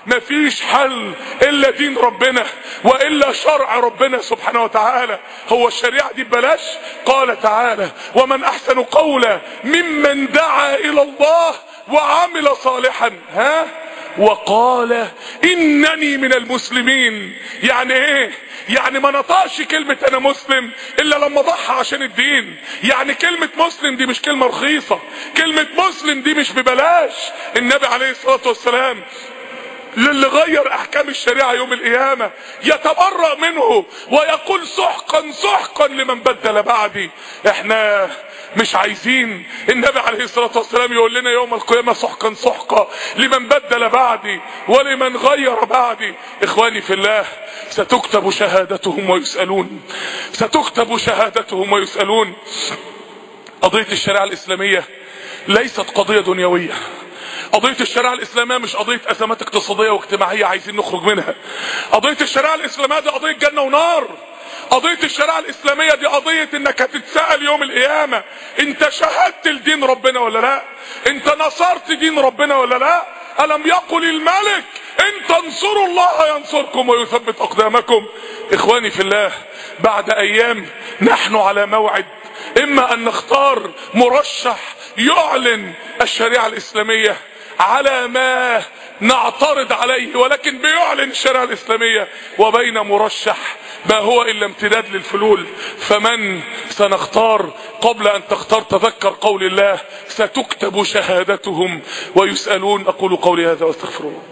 مفيش حل الا دين ربنا والا شرع ربنا سبحانه وتعالى. هو الشريعة دي ببلاش؟ قال تعالى: ومن احسن قولا ممن دعا الى الله وعمل صالحا ها وقال انني من المسلمين. يعني ايه؟ يعني ما نطقش كلمة انا مسلم الا لما ضحى عشان الدين. يعني كلمة مسلم دي مش كلمة رخيصة، كلمة مسلم دي مش ببلاش. النبي عليه الصلاة والسلام للي غير احكام الشريعة يوم القيامة يتبرأ منه ويقول سحقا سحقا لمن بدل بعدي. احنا مش عايزين النبي عليه الصلاة والسلام يقول لنا يوم القيامة سحقا سحقا لمن بدل بعدي ولمن غير بعدي. اخواني في الله، ستكتب شهادتهم ويسألون، ستكتب شهادتهم ويسألون. قضية الشريعة الاسلامية ليست قضية دنيوية. قضية الشريعة الاسلامية مش قضية ازمات اقتصادية واجتماعية عايزين نخرج منها. قضية الشريعة الاسلامية دي قضية جنة ونار. قضية الشريعة الاسلامية دي قضية انك هتتسأل يوم القيامة انت شهدت لدين ربنا ولا لا؟ انت نصرت دين ربنا ولا لا؟ ألم يقل الملك ان تنصروا الله ينصركم ويثبت اقدامكم. اخواني في الله، بعد ايام نحن على موعد، اما ان نختار مرشح يعلن الشريعة الاسلامية على ما نعترض عليه ولكن بيعلن الشريعة الاسلامية، وبين مرشح ما هو الا امتداد للفلول. فمن سنختار؟ قبل ان تختار تذكر قول الله: ستكتب شهادتهم ويسألون. اقول قولي هذا واستغفر الله.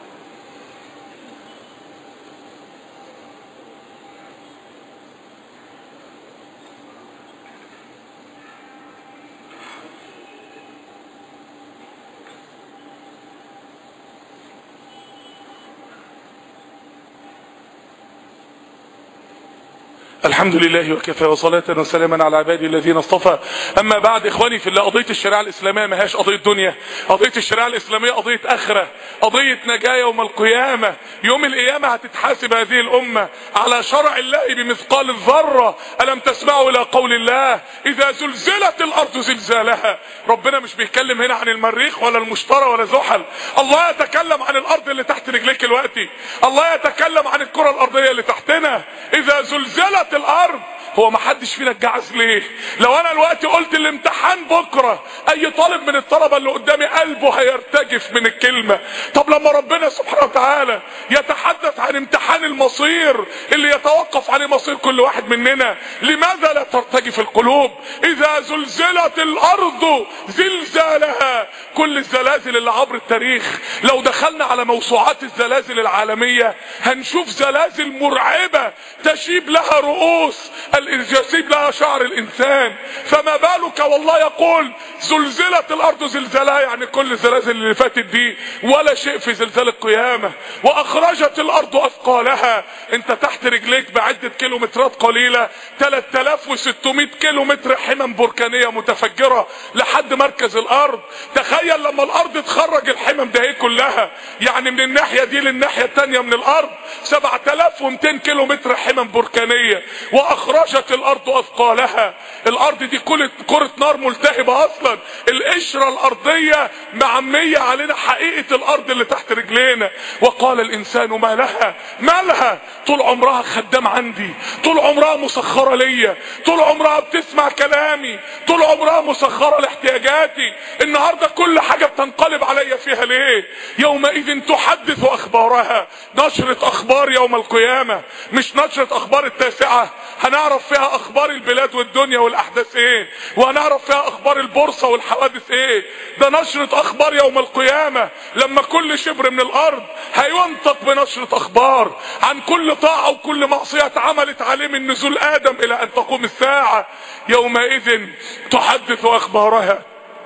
الحمد لله وكفى وصلاة وسلاما على عبادي الذين اصطفى. اما بعد، اخواني في الله، قضية الشريعة الاسلامية ما هياش قضية دنيا. قضية الشريعة الاسلامية قضية اخرة، قضية نجاة يوم القيامة. يوم القيامة هتتحاسب هذه الامة على شرع الله بمثقال الذرة. الم تسمعوا الى قول الله: اذا زلزلت الارض زلزالها. ربنا مش بيتكلم هنا عن المريخ ولا المشتري ولا زحل، الله يتكلم عن الارض اللي تحت رجليك دلوقتي، الله يتكلم عن الكرة الارضية اللي تحتنا. اذا زلزلت الارض. هو ما حدش فينا اتجعز ليه؟ لو انا الوقت قلت الامتحان بكرة، اي طالب من الطلبة اللي قدامي قلبه هيرتجف من الكلمة. طب لما ربنا سبحانه وتعالى يتحدث عن امتحان المصير اللي يتوقف عليه مصير كل واحد مننا، لماذا لا ترتجف القلوب؟ اذا زلزلت الارض زلزالها. كل الزلازل اللي عبر التاريخ لو دخلنا على موسوعات الزلازل العالمية هنشوف زلازل مرعبة تشيب لها رؤوس، يسيب لها شعر الانسان. فما بالك والله يقول زلزلت الارض زلزالها، يعني كل الزلازل اللي فاتت دي ولا شيء في زلزال القيامة. واخرجت الارض اثقالها. انت تحت رجليك بعدة كيلومترات قليلة ثلاثة آلاف وستمائة كيلومتر حمم بركانية متفجرة لحد مركز الارض. تخيل لما الارض تخرج الحمم ده هي كلها، يعني من الناحية دي للناحية التانية من الارض سبعة آلاف ومئتين كيلومتر حمم بركانية. واخرجت الارض اثقالها. الارض دي كرة نار ملتهبة اصلا، القشرة الارضية معمية علينا حقيقة الارض اللي تحت رجلينا. وقال الانسان ما لها ما لها. طول عمرها خدام عندي، طول عمرها مسخرة ليا، طول عمرها بتسمع كلامي، طول عمرها مسخرة لاحتياجاتي. النهاردة كل حاجة بتنقلب عليا فيها ليه؟ يومئذ تحدث اخبارها. نشرة اخبار يوم القيامة، مش نشرة اخبار التاسعة هنعرف فيها اخبار البلاد والدنيا والاحداث ايه، وهنعرف فيها اخبار البورصة والحوادث ايه. ده نشرة اخبار يوم القيامة، لما كل شبر من الارض هينطق بنشرة اخبار عن كل طاعة وكل معصية اتعملت عليه من نزول ادم الى ان تقوم الساعة. يومئذ تحدث اخبارها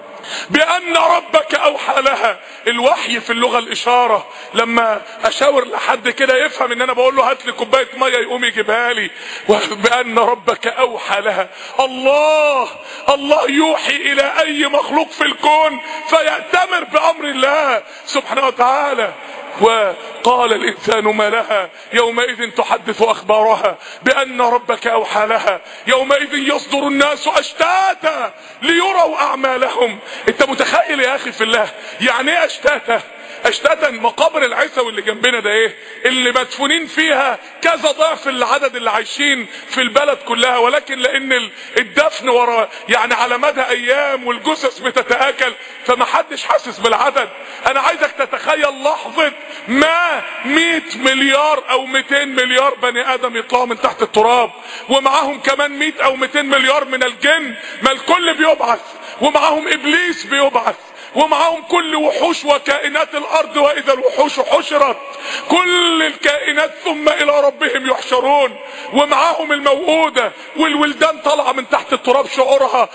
بأن ربك أوحى لها. الوحي في اللغة الإشارة، لما أشاور لحد كده يفهم إن أنا بقول له هات لي كوباية مية يقوم يجيبها لي. بأن ربك أوحى لها. الله الله يوحي إلى أي مخلوق في الكون فيأتمر بأمر الله سبحانه وتعالى. وقال الانسان ما لها يومئذ تحدث اخبارها بان ربك اوحى لها. يومئذ يصدر الناس اشتاتا ليروا اعمالهم. انت متخيل يا اخي في الله يعني ايه اشتاتا؟ اشتاتا. مقابر العيسوي اللي جنبنا ده ايه اللي مدفونين فيها كذا ضعف العدد اللي عايشين في البلد كلها، ولكن لان الدفن ورا يعني على مدى ايام والجثث بتتآكل فما حدش حاسس بالعدد. انا عايزك تتخيل لحظة ما مئة مليار او مئتين مليار بني ادم يطلعوا من تحت التراب، ومعاهم كمان مئة او مئتين مليار من الجن، ما الكل بيبعث، ومعاهم ابليس بيبعث، ومعاهم كل وحوش وكائنات الارض، واذا الوحوش حشرت كل الكائنات ثم الى ربهم يحشرون، ومعاهم الموءودة والولدان طالعه من تحت التراب شعورها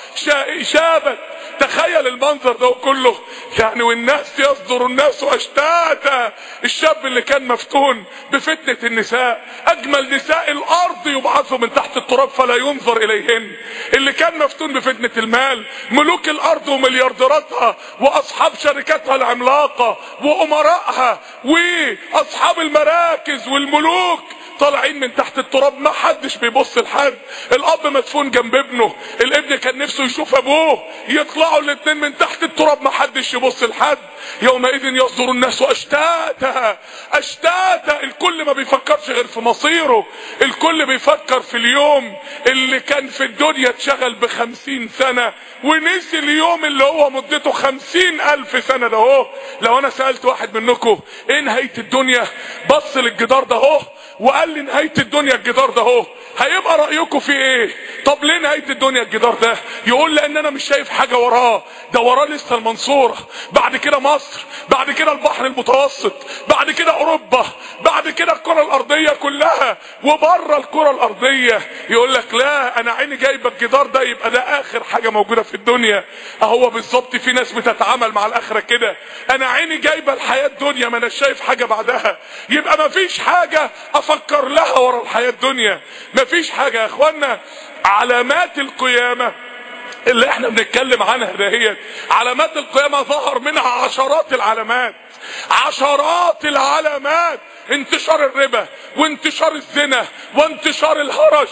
شابت. تخيل المنظر ده كله يعني. والناس يصدر الناس اشتاتا. الشاب اللي كان مفتون بفتنة النساء، اجمل نساء الارض يبعثوا من تحت التراب فلا ينظر اليهن. اللي كان مفتون بفتنة المال، ملوك الارض ومليارديراتها واصحاب شركاتها العملاقة وامرائها واصحاب المراكز والملوك طالعين من تحت التراب، ما حدش بيبص لحد. الاب مدفون جنب ابنه، الابن كان نفسه يشوف ابوه، يطلعوا الاثنين من تحت التراب ما حدش يبص لحد. يومئذ يصدر الناس اشتاتا اشتاتا. الكل ما بيفكرش غير في مصيره، الكل بيفكر في اليوم اللي كان في الدنيا اتشغل بخمسين سنة ونسي اليوم اللي هو مدته خمسين الف سنة. ده اهو لو انا سألت واحد منكم ايه نهاية الدنيا، بص للجدار ده اهو وقال لي نهاية الدنيا الجدار ده اهو، هيبقى رأيكم في ايه؟ طب ليه نهاية الدنيا الجدار ده؟ يقول لان انا مش شايف حاجة وراه. ده وراه لسه المنصورة، بعد كده مصر، بعد كده البحر المتوسط، بعد كده اوروبا، بعد كده الكرة الارضية كلها، وبره الكرة الارضية. يقول لك لا انا عيني جايبه الجدار ده، يبقى ده اخر حاجة موجودة في الدنيا. اهو بالظبط في ناس بتتعامل مع الاخرة كده، انا عيني جايبه الحياة الدنيا ما انا شايف حاجة بعدها، يبقى ما فيش حاجة افكر لها ورا الحياة الدنيا، ما فيش حاجة يا اخوانا. علامات القيامة اللي احنا بنتكلم عنها دهيت، علامات القيامة ظهر منها عشرات العلامات، عشرات العلامات. انتشار الربا وانتشار الزنا وانتشار الهرج،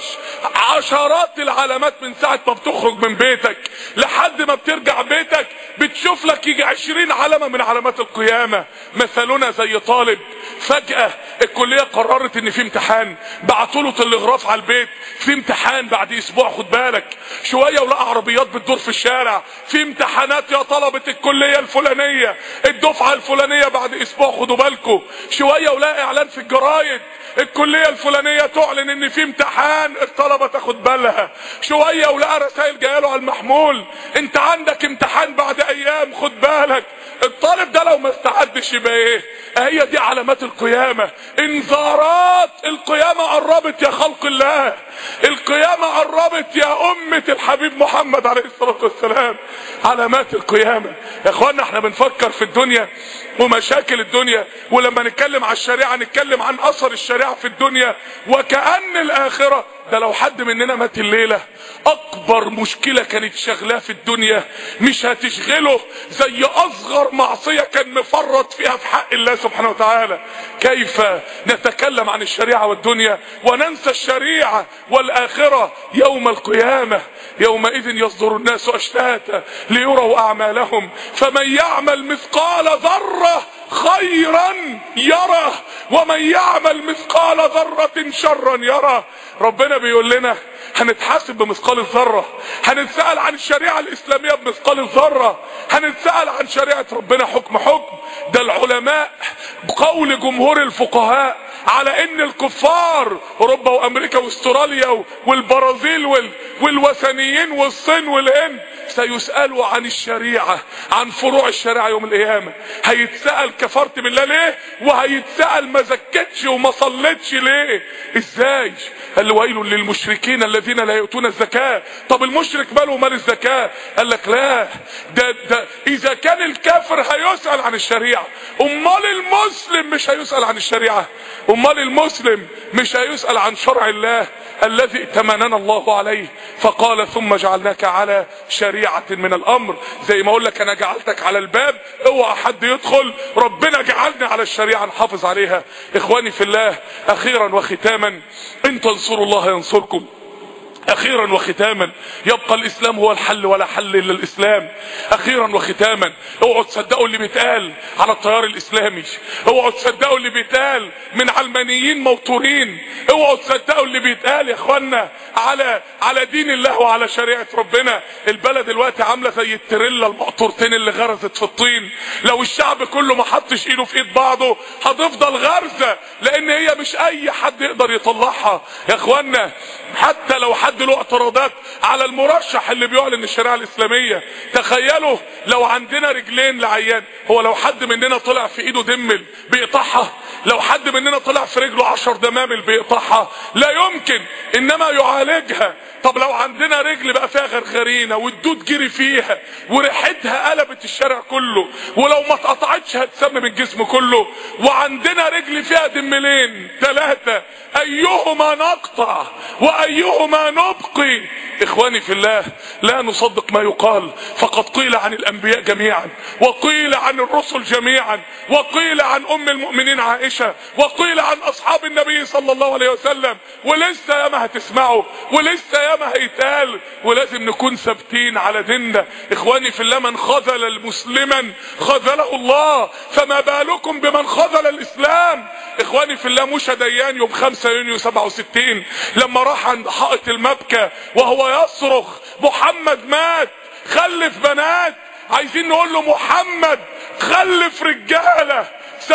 عشرات العلامات. من ساعة ما بتخرج من بيتك لحد ما بترجع بيتك بتشوف لك يجي عشرين علامة من علامات القيامة. مثلنا زي طالب فجأة الكلية قررت ان في امتحان، بعتوله تلغراف على البيت في امتحان بعد اسبوع، خد بالك شوية ولقى عربيات بتدور في الشارع في امتحانات يا طلبة الكلية الفلانية الدفعة الفلانية بعد اسبوع، خدوا بالكم شوية ولقى اعلان في الجرايد الكلية الفلانية تعلن ان في امتحان الطلبة تاخد بالها، شوية ولقى رسائل جايله على المحمول انت عندك امتحان بعد ايام خد بالك. الطالب ده لو ما استعدش يبقى ايه؟ هي دي علامات القيامة، انذارات القيامة قربت يا خلق الله، القيامة قربت يا أمة الحبيب محمد عليه الصلاة والسلام. علامات القيامة يا اخوانا. احنا بنفكر في الدنيا ومشاكل الدنيا، ولما نتكلم عن الشريعة نتكلم عن اثر الشريعة في الدنيا وكأن الاخرة. ده لو حد مننا مات الليلة اكبر مشكلة كانت شغلاه في الدنيا مش هتشغله زي اصغر معصية كان مفرط فيها في حق الله سبحانه وتعالى. كيف نتكلم عن الشريعة والدنيا وننسى الشريعة والاخرة يوم القيامة؟ يومئذ يصدر الناس اشتاتا ليروا اعمالهم فمن يعمل مثقال ذرة خيرا يره ومن يعمل مثقال ذرة شرا يره. ربنا بيقول لنا هنتحاسب بمثقال الذرة، هنتسأل عن الشريعة الإسلامية بمثقال الذرة، هنتسأل عن شريعة ربنا حكم حكم. ده العلماء قول جمهور الفقهاء على ان الكفار اوروبا وامريكا واستراليا والبرازيل والوثنيين والصين والهند سيسألوا عن الشريعة، عن فروع الشريعة يوم القيامة. هيتسأل كفرت بالله ليه، وهيتسأل ما زكتش وما صلتش ليه. ازاي؟ قال ويل للمشركين الذين لا يؤتون الزكاة. طب المشرك ماله مال الزكاة؟ قال لك لا، ده, ده اذا كان الكافر هيسأل عن الشريعة، امال المسلم مش هيسأل عن الشريعة؟ امال المسلم مش هيسأل عن شرع الله الذي ائتمننا الله عليه؟ فقال ثم جعلناك على شريعة من الامر. زي ما اقول لك انا جعلتك على الباب اوعى حد يدخل، ربنا جعلني على الشريعة نحافظ عليها. اخواني في الله، اخيرا وختاما، ان تنصروا الله ينصركم اخيرا وختاما، يبقى الاسلام هو الحل ولا حل الا الاسلام. اخيرا وختاما، اوعوا تصدقوا اللي بيتقال على التيار الاسلامي، اوعوا تصدقوا اللي بيتقال من علمانيين موتورين، اوعوا تصدقوا اللي بيتقال يا اخوانا على على دين الله وعلى شريعه ربنا. البلد دلوقتي عامله زي التريلا المقطورتين اللي غرزت في الطين، لو الشعب كله ما حطش ايده في ايد بعضه هتفضل غرزه، لان هي مش اي حد يقدر يطلعها يا اخوانا. حتى لو حد له اعتراضات على المرشح اللي بيعلن الشريعه الاسلاميه، تخيلوا لو عندنا رجلين لعيان، هو لو حد مننا طلع في ايده دمل بيقطعها؟ لو حد مننا طلع في رجله عشر دمامل بيقطعها؟ لا يمكن، انما يعالجها. طب لو عندنا رجل بقى فيها غرغرينه والدود جري فيها وريحتها قلبت الشارع كله، ولو ما اتقطعتش هتسمم الجسم كله، وعندنا رجل فيها دملين ثلاثه، ايهما نقطع وايهما نبقي؟ اخواني في الله، لا نصدق ما يقال، فقد قيل عن الانبياء جميعا، وقيل عن الرسل جميعا، وقيل عن ام المؤمنين عائشه، وقيل عن اصحاب النبي صلى الله عليه وسلم، ولسه ياما هتسمعوا، ولسه ياما هيتقال، ولازم نكون ثابتين على ديننا. اخواني في الله، من خذل مسلما خذله الله، فما بالكم بمن خذل الاسلام؟ اخواني في الله، موشى ديان يوم خمسة يونيو سبعة وستين لما راح عند حائط المبكى وهو يصرخ محمد مات خلف بنات، عايزين نقول له محمد خلف رجاله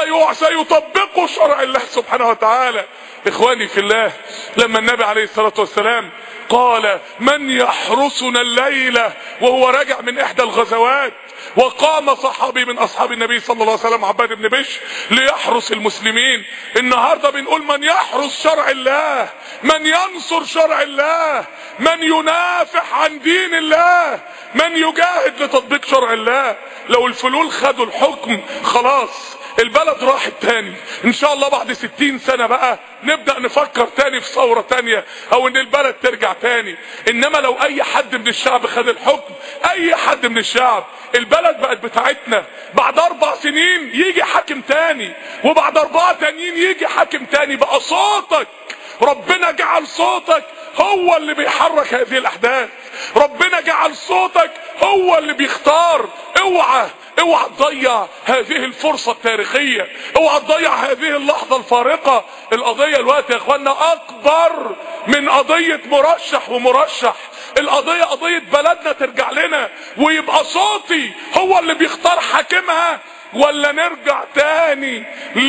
سيطبقوا شرع الله سبحانه وتعالى. اخواني في الله، لما النبي عليه الصلاة والسلام قال من يحرسنا الليلة وهو راجع من احدى الغزوات، وقام صحابي من اصحاب النبي صلى الله عليه وسلم عباد بن بشر ليحرس المسلمين. النهارده بنقول من يحرس شرع الله، من ينصر شرع الله، من ينافح عن دين الله، من يجاهد لتطبيق شرع الله. لو الفلول خدوا الحكم خلاص البلد راحت تاني ان شاء الله. بعد ستين سنة بقى نبدأ نفكر تاني في ثورة تانية او ان البلد ترجع تاني. انما لو اي حد من الشعب خد الحكم، اي حد من الشعب، البلد بقت بتاعتنا. بعد اربع سنين يجي حاكم تاني، وبعد اربعة تانيين يجي حاكم تاني. بقى صوتك، ربنا جعل صوتك هو اللي بيحرك هذه الاحداث، ربنا جعل صوتك هو اللي بيختار. اوعى اوعى تضيع هذه الفرصة التاريخية، اوعى تضيع هذه اللحظة الفارقة. القضية الوقت يا اخوانا اكبر من قضية مرشح ومرشح، القضية قضية بلدنا ترجع لنا، ويبقى صوتي هو اللي بيختار حاكمها، ولا نرجع تاني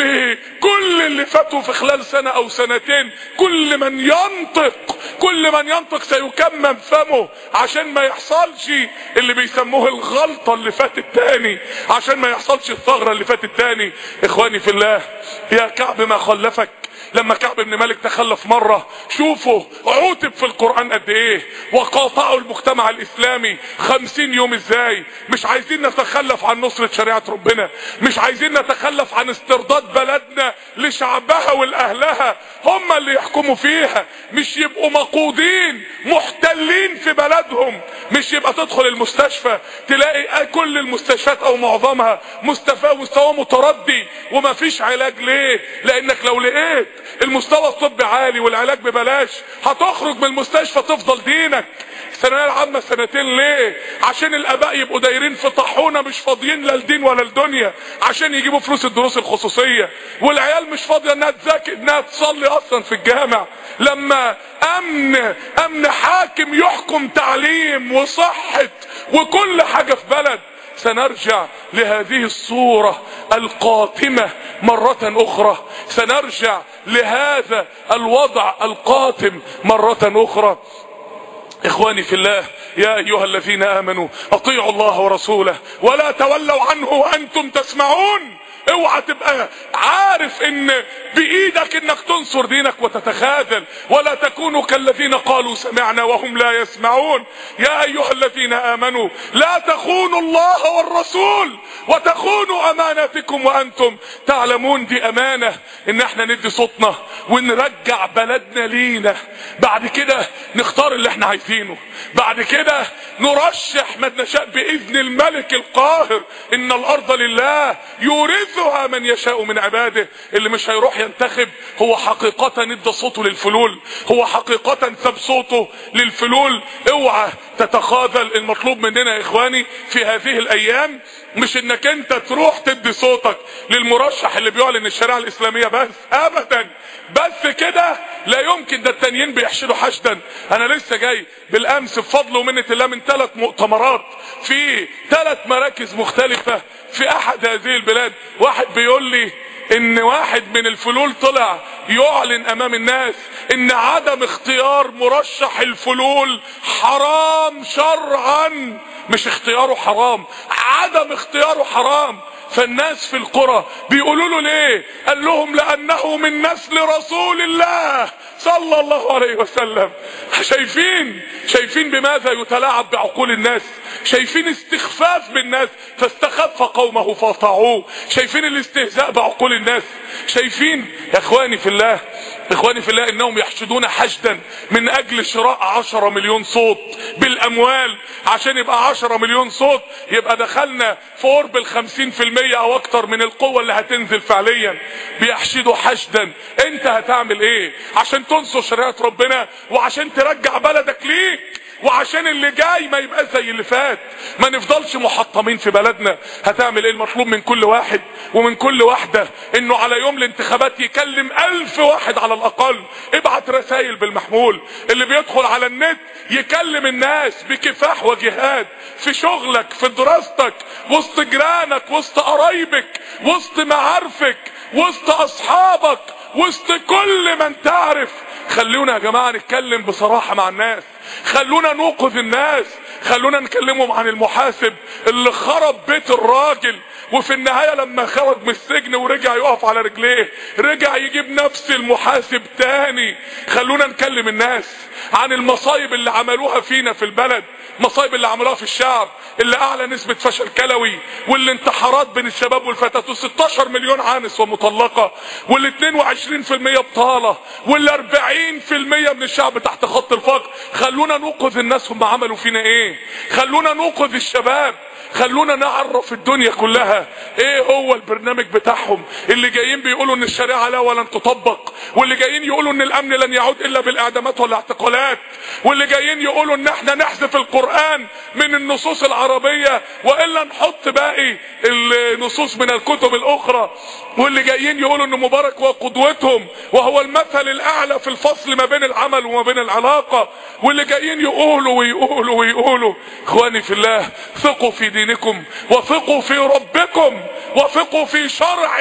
لكل اللي فاتوا في خلال سنة او سنتين. كل من ينطق كل من ينطق سيكمم فمه عشان ما يحصلش اللي بيسموه الغلطة اللي فاتت تاني، عشان ما يحصلش الثغرة اللي فاتت تاني. اخواني في الله، يا كعب ما خلفك. لما كعب بن مالك تخلف مرة، شوفوا عوتب في القرآن قد ايه، وقاطعوا المجتمع الاسلامي خمسين يوم ازاي. مش عايزين نتخلف عن نصرة شريعة ربنا، مش عايزين نتخلف عن استرداد بلدنا لشعبها والاهلها هم اللي يحكموا فيها، مش يبقوا مقودين محتلين في بلدهم. مش يبقى تدخل المستشفى تلاقي كل المستشفيات او معظمها مستوى مستوى متردي وما فيش علاج. ليه؟ لانك لو لقيت المستوى الطبي عالي والعلاج ببلاش هتخرج من المستشفى تفضل دينك. الثانويه العامه سنتين ليه؟ عشان الاباء يبقوا دايرين في طاحونه مش فاضيين لا للدين ولا للدنيا، عشان يجيبوا فلوس الدروس الخصوصيه، والعيال مش فاضيه انها تذاكر انها تصلي اصلا في الجامع. لما امن امن حاكم يحكم تعليم وصحه وكل حاجه في بلد، سنرجع لهذه الصورة القاتمة مرة اخرى، سنرجع لهذا الوضع القاتم مرة اخرى. اخواني في الله، يا ايها الذين امنوا اطيعوا الله ورسوله ولا تولوا عنه وانتم تسمعون. اوعى تبقى عارف ان بايدك انك تنصر دينك وتتخاذل، ولا تكونوا كالذين قالوا سمعنا وهم لا يسمعون. يا ايها الذين امنوا لا تخونوا الله والرسول وتخونوا اماناتكم وانتم تعلمون. دي امانة ان احنا ندي صوتنا ونرجع بلدنا لينا. بعد كده نختار اللي احنا عايزينه، بعد كده نرشح من نشاء باذن الملك القاهر. ان الارض لله يورث يورثها من يشاء من عباده. اللي مش هيروح ينتخب هو حقيقة ادى صوته للفلول، هو حقيقة ساب صوته للفلول. اوعى تتخاذل. المطلوب مننا يا اخواني في هذه الايام مش انك انت تروح تدي صوتك للمرشح اللي بيعلن الشريعة الاسلامية بس، ابدا. بس كده لا يمكن. ده التانيين بيحشدوا حشدا. انا لسه جاي بالامس بفضل ومنة الله من ثلاث مؤتمرات في ثلاث مراكز مختلفة في احد هذه البلاد. واحد بيقول لي ان واحد من الفلول طلع يعلن امام الناس ان عدم اختيار مرشح الفلول حرام شرعا. مش اختياره حرام، عدم اختياره حرام. فالناس في القرى بيقولوا له ليه؟ قال لهم لانه من نسل رسول الله صلى الله عليه وسلم. شايفين شايفين بماذا يتلاعب بعقول الناس؟ شايفين استخفاف بالناس فاستخف قومه فاطاعوه؟ شايفين الاستهزاء بعقول الناس؟ شايفين يا اخواني في الله اخواني في الله انهم يحشدون حشدا من اجل شراء عشرة مليون صوت بالاموال. عشان يبقى عشرة مليون صوت يبقى دخلنا في قرب الخمسين في المية او اكتر من القوة اللي هتنزل فعليا. بيحشدوا حشدا. انت هتعمل ايه عشان تنصر شريعة ربنا وعشان ترجع بلدك ليك وعشان اللي جاي ما يبقى زي اللي فات، ما نفضلش محطمين في بلدنا؟ هتعمل ايه؟ المطلوب من كل واحد ومن كل واحدة انه على يوم الانتخابات يكلم الف واحد على الاقل. ابعت رسائل بالمحمول. اللي بيدخل على النت يكلم الناس بكفاح وجهاد في شغلك، في دراستك، وسط جيرانك، وسط قرايبك، وسط معارفك، وسط اصحابك، وسط كل من تعرف. خلونا يا جماعة نتكلم بصراحة مع الناس، خلونا نوقظ الناس، خلونا نكلمهم عن المحاسب اللي خرب بيت الراجل وفي النهاية لما خرج من السجن ورجع يقف على رجليه رجع يجيب نفس المحاسب تاني. خلونا نكلم الناس عن المصايب اللي عملوها فينا في البلد، مصايب اللي عملوها في الشعب، اللي اعلى نسبة فشل كلوي، والانتحارات بين الشباب والفتاة، وستاشر مليون عانس ومطلقة، واللي اتنين وعشرين في المية بطالة، واللي اربعين في المية من الشعب تحت خط الفقر. خلونا نوقظ الناس هم عملوا فينا ايه. خلونا نوقظ الشباب، خلونا نعرف الدنيا كلها ايه هو البرنامج بتاعهم. اللي جايين بيقولوا ان الشريعة لا ولن تطبق، واللي جايين يقولوا ان الامن لن يعود الا بالاعدامات والاعتقالات، واللي جايين يقولوا ان احنا نحذف القرآن من النصوص العربية والا نحط باقي النصوص من الكتب الاخرى، واللي جايين يقولوا ان مبارك هو قدوتهم وهو المثل الاعلى في الفصل ما بين العمل وما بين العلاقة، واللي جايين يقولوا ويقولوا ويقولوا. اخواني في الله، ثقوا في دينكم، وثقوا في ربكم، وثقوا في شرع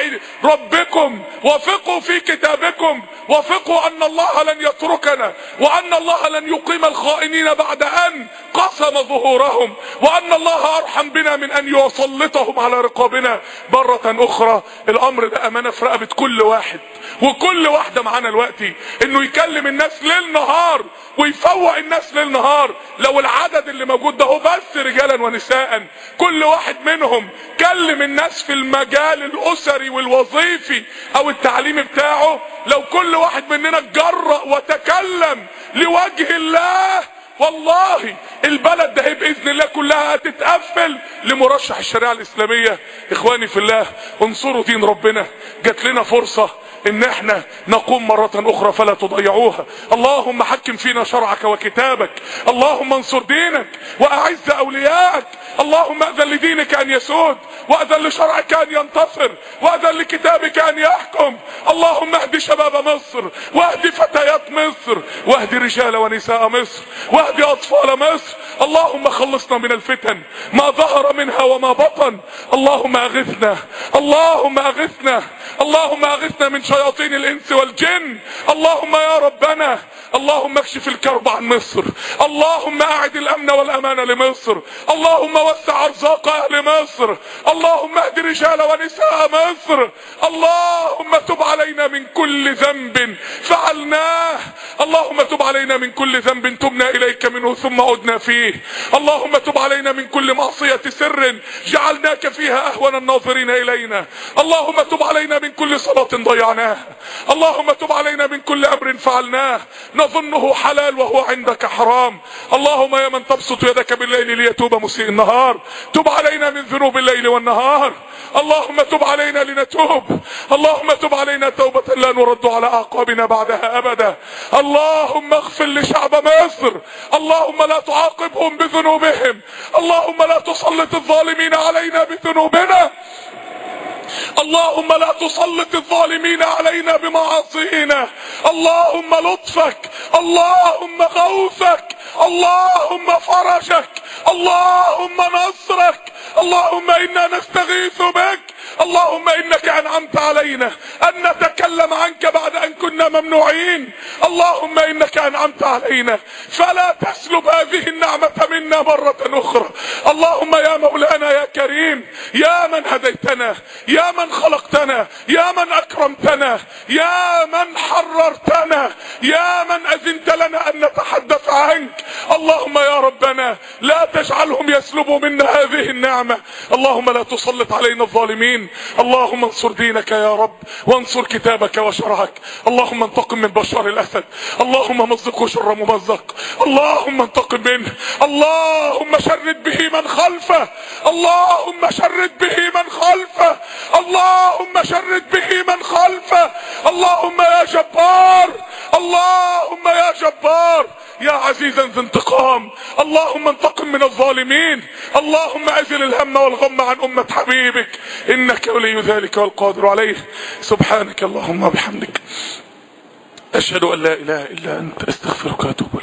ربكم، وثقوا في كتابكم، وثقوا ان الله لن يتركنا، وان الله لن يقيم الخائنين بعد ان قسم ظهورهم، وان الله ارحم بنا من ان يسلطهم على رقابنا مرة اخرى. الامر ده امانة في رقبة كل واحد وكل واحدة معانا دلوقتي، انه يكلم الناس ليل نهار ويفوق الناس ليل نهار. لو العدد اللي موجود ده هو بس رجالا ونساء، كل واحد منهم كلم الناس في المجال الاسري والوظيفي او التعليمي بتاعه، لو كل واحد مننا اتجرأ وتكلم لوجه الله، والله البلد ده باذن الله كلها هتتقفل لمرشح الشريعة الاسلامية. اخواني في الله، انصروا دين ربنا. جات لنا فرصة ان احنا نقوم مرة اخرى فلا تضيعوها. اللهم حكم فينا شرعك وكتابك، اللهم انصر دينك واعز اولياءك، اللهم اذن لدينك ان يسود، واذن لشرعك ان ينتصر، واذن لكتابك ان يحكم. اللهم اهد شباب مصر، واهد فتيات مصر، واهد رجال ونساء مصر، واهد اطفال مصر. اللهم خلصنا من الفتن ما ظهر منها وما بطن. اللهم اغثنا، اللهم اغثنا، اللهم اغثنا من شياطين الانس والجن. اللهم يا ربنا، اللهم اكشف الكرب عن مصر، اللهم اعد الامن والامان لمصر، اللهم وسع ارزاق اهل مصر، اللهم اهد رجال ونساء مصر. اللهم تب علينا من كل ذنب فعلناه، اللهم تب علينا من كل ذنب تبنا اليك منه ثم عدنا فيه. اللهم تب علينا من كل معصية سر جعلناك فيها اهون الناظرين الينا. اللهم تب علينا من كل صلاة ضيعناها فعلناها. اللهم تب علينا من كل امر فعلناه نظنه حلال وهو عندك حرام. اللهم يا من تبسط يدك بالليل ليتوب مسيء النهار، تب علينا من ذنوب الليل والنهار. اللهم تب علينا لنتوب. اللهم تب علينا توبة لا نرد على اعقابنا بعدها ابدا. اللهم اغفر لشعب مصر. اللهم لا تعاقبهم بذنوبهم. اللهم لا تسلط الظالمين علينا بذنوبنا. اللهم لا تسلط الظالمين علينا بمعاصينا. اللهم لطفك، اللهم غوثك، اللهم فرجك، اللهم نصرك. اللهم انا نستغيث بك. اللهم انك انعمت علينا ان نتكلم عنك بعد ان كنا ممنوعين. اللهم انك انعمت علينا فلا تسلب هذه النعمة منا مرة اخرى. اللهم يا مولانا يا كريم، يا من هديتنا، يا من خلقتنا، يا من اكرمتنا، يا من حررتنا، يا من اذنت لنا ان نتحدث عنك. اللهم يا ربنا لا تجعلهم يسلبوا منا هذه النعمة. اللهم لا تسلط علينا الظالمين. اللهم انصر دينك يا رب، وانصر كتابك وشرعك. اللهم انتقم من بشار الاسد. اللهم مزقه شر ممزق. اللهم انتقم منه. اللهم شرد به من خلفه. اللهم شرد به من خلفه. اللهم شرد به من خلفه. اللهم يا جبار، اللهم يا جبار، يا عزيزا ذي انتقام. اللهم انتقم من الظالمين. اللهم ازل الهم والغم عن امة حبيبك، انك ولي ذلك والقادر عليه. سبحانك اللهم وبحمدك، اشهد ان لا اله الا انت، استغفرك واتوب اليك.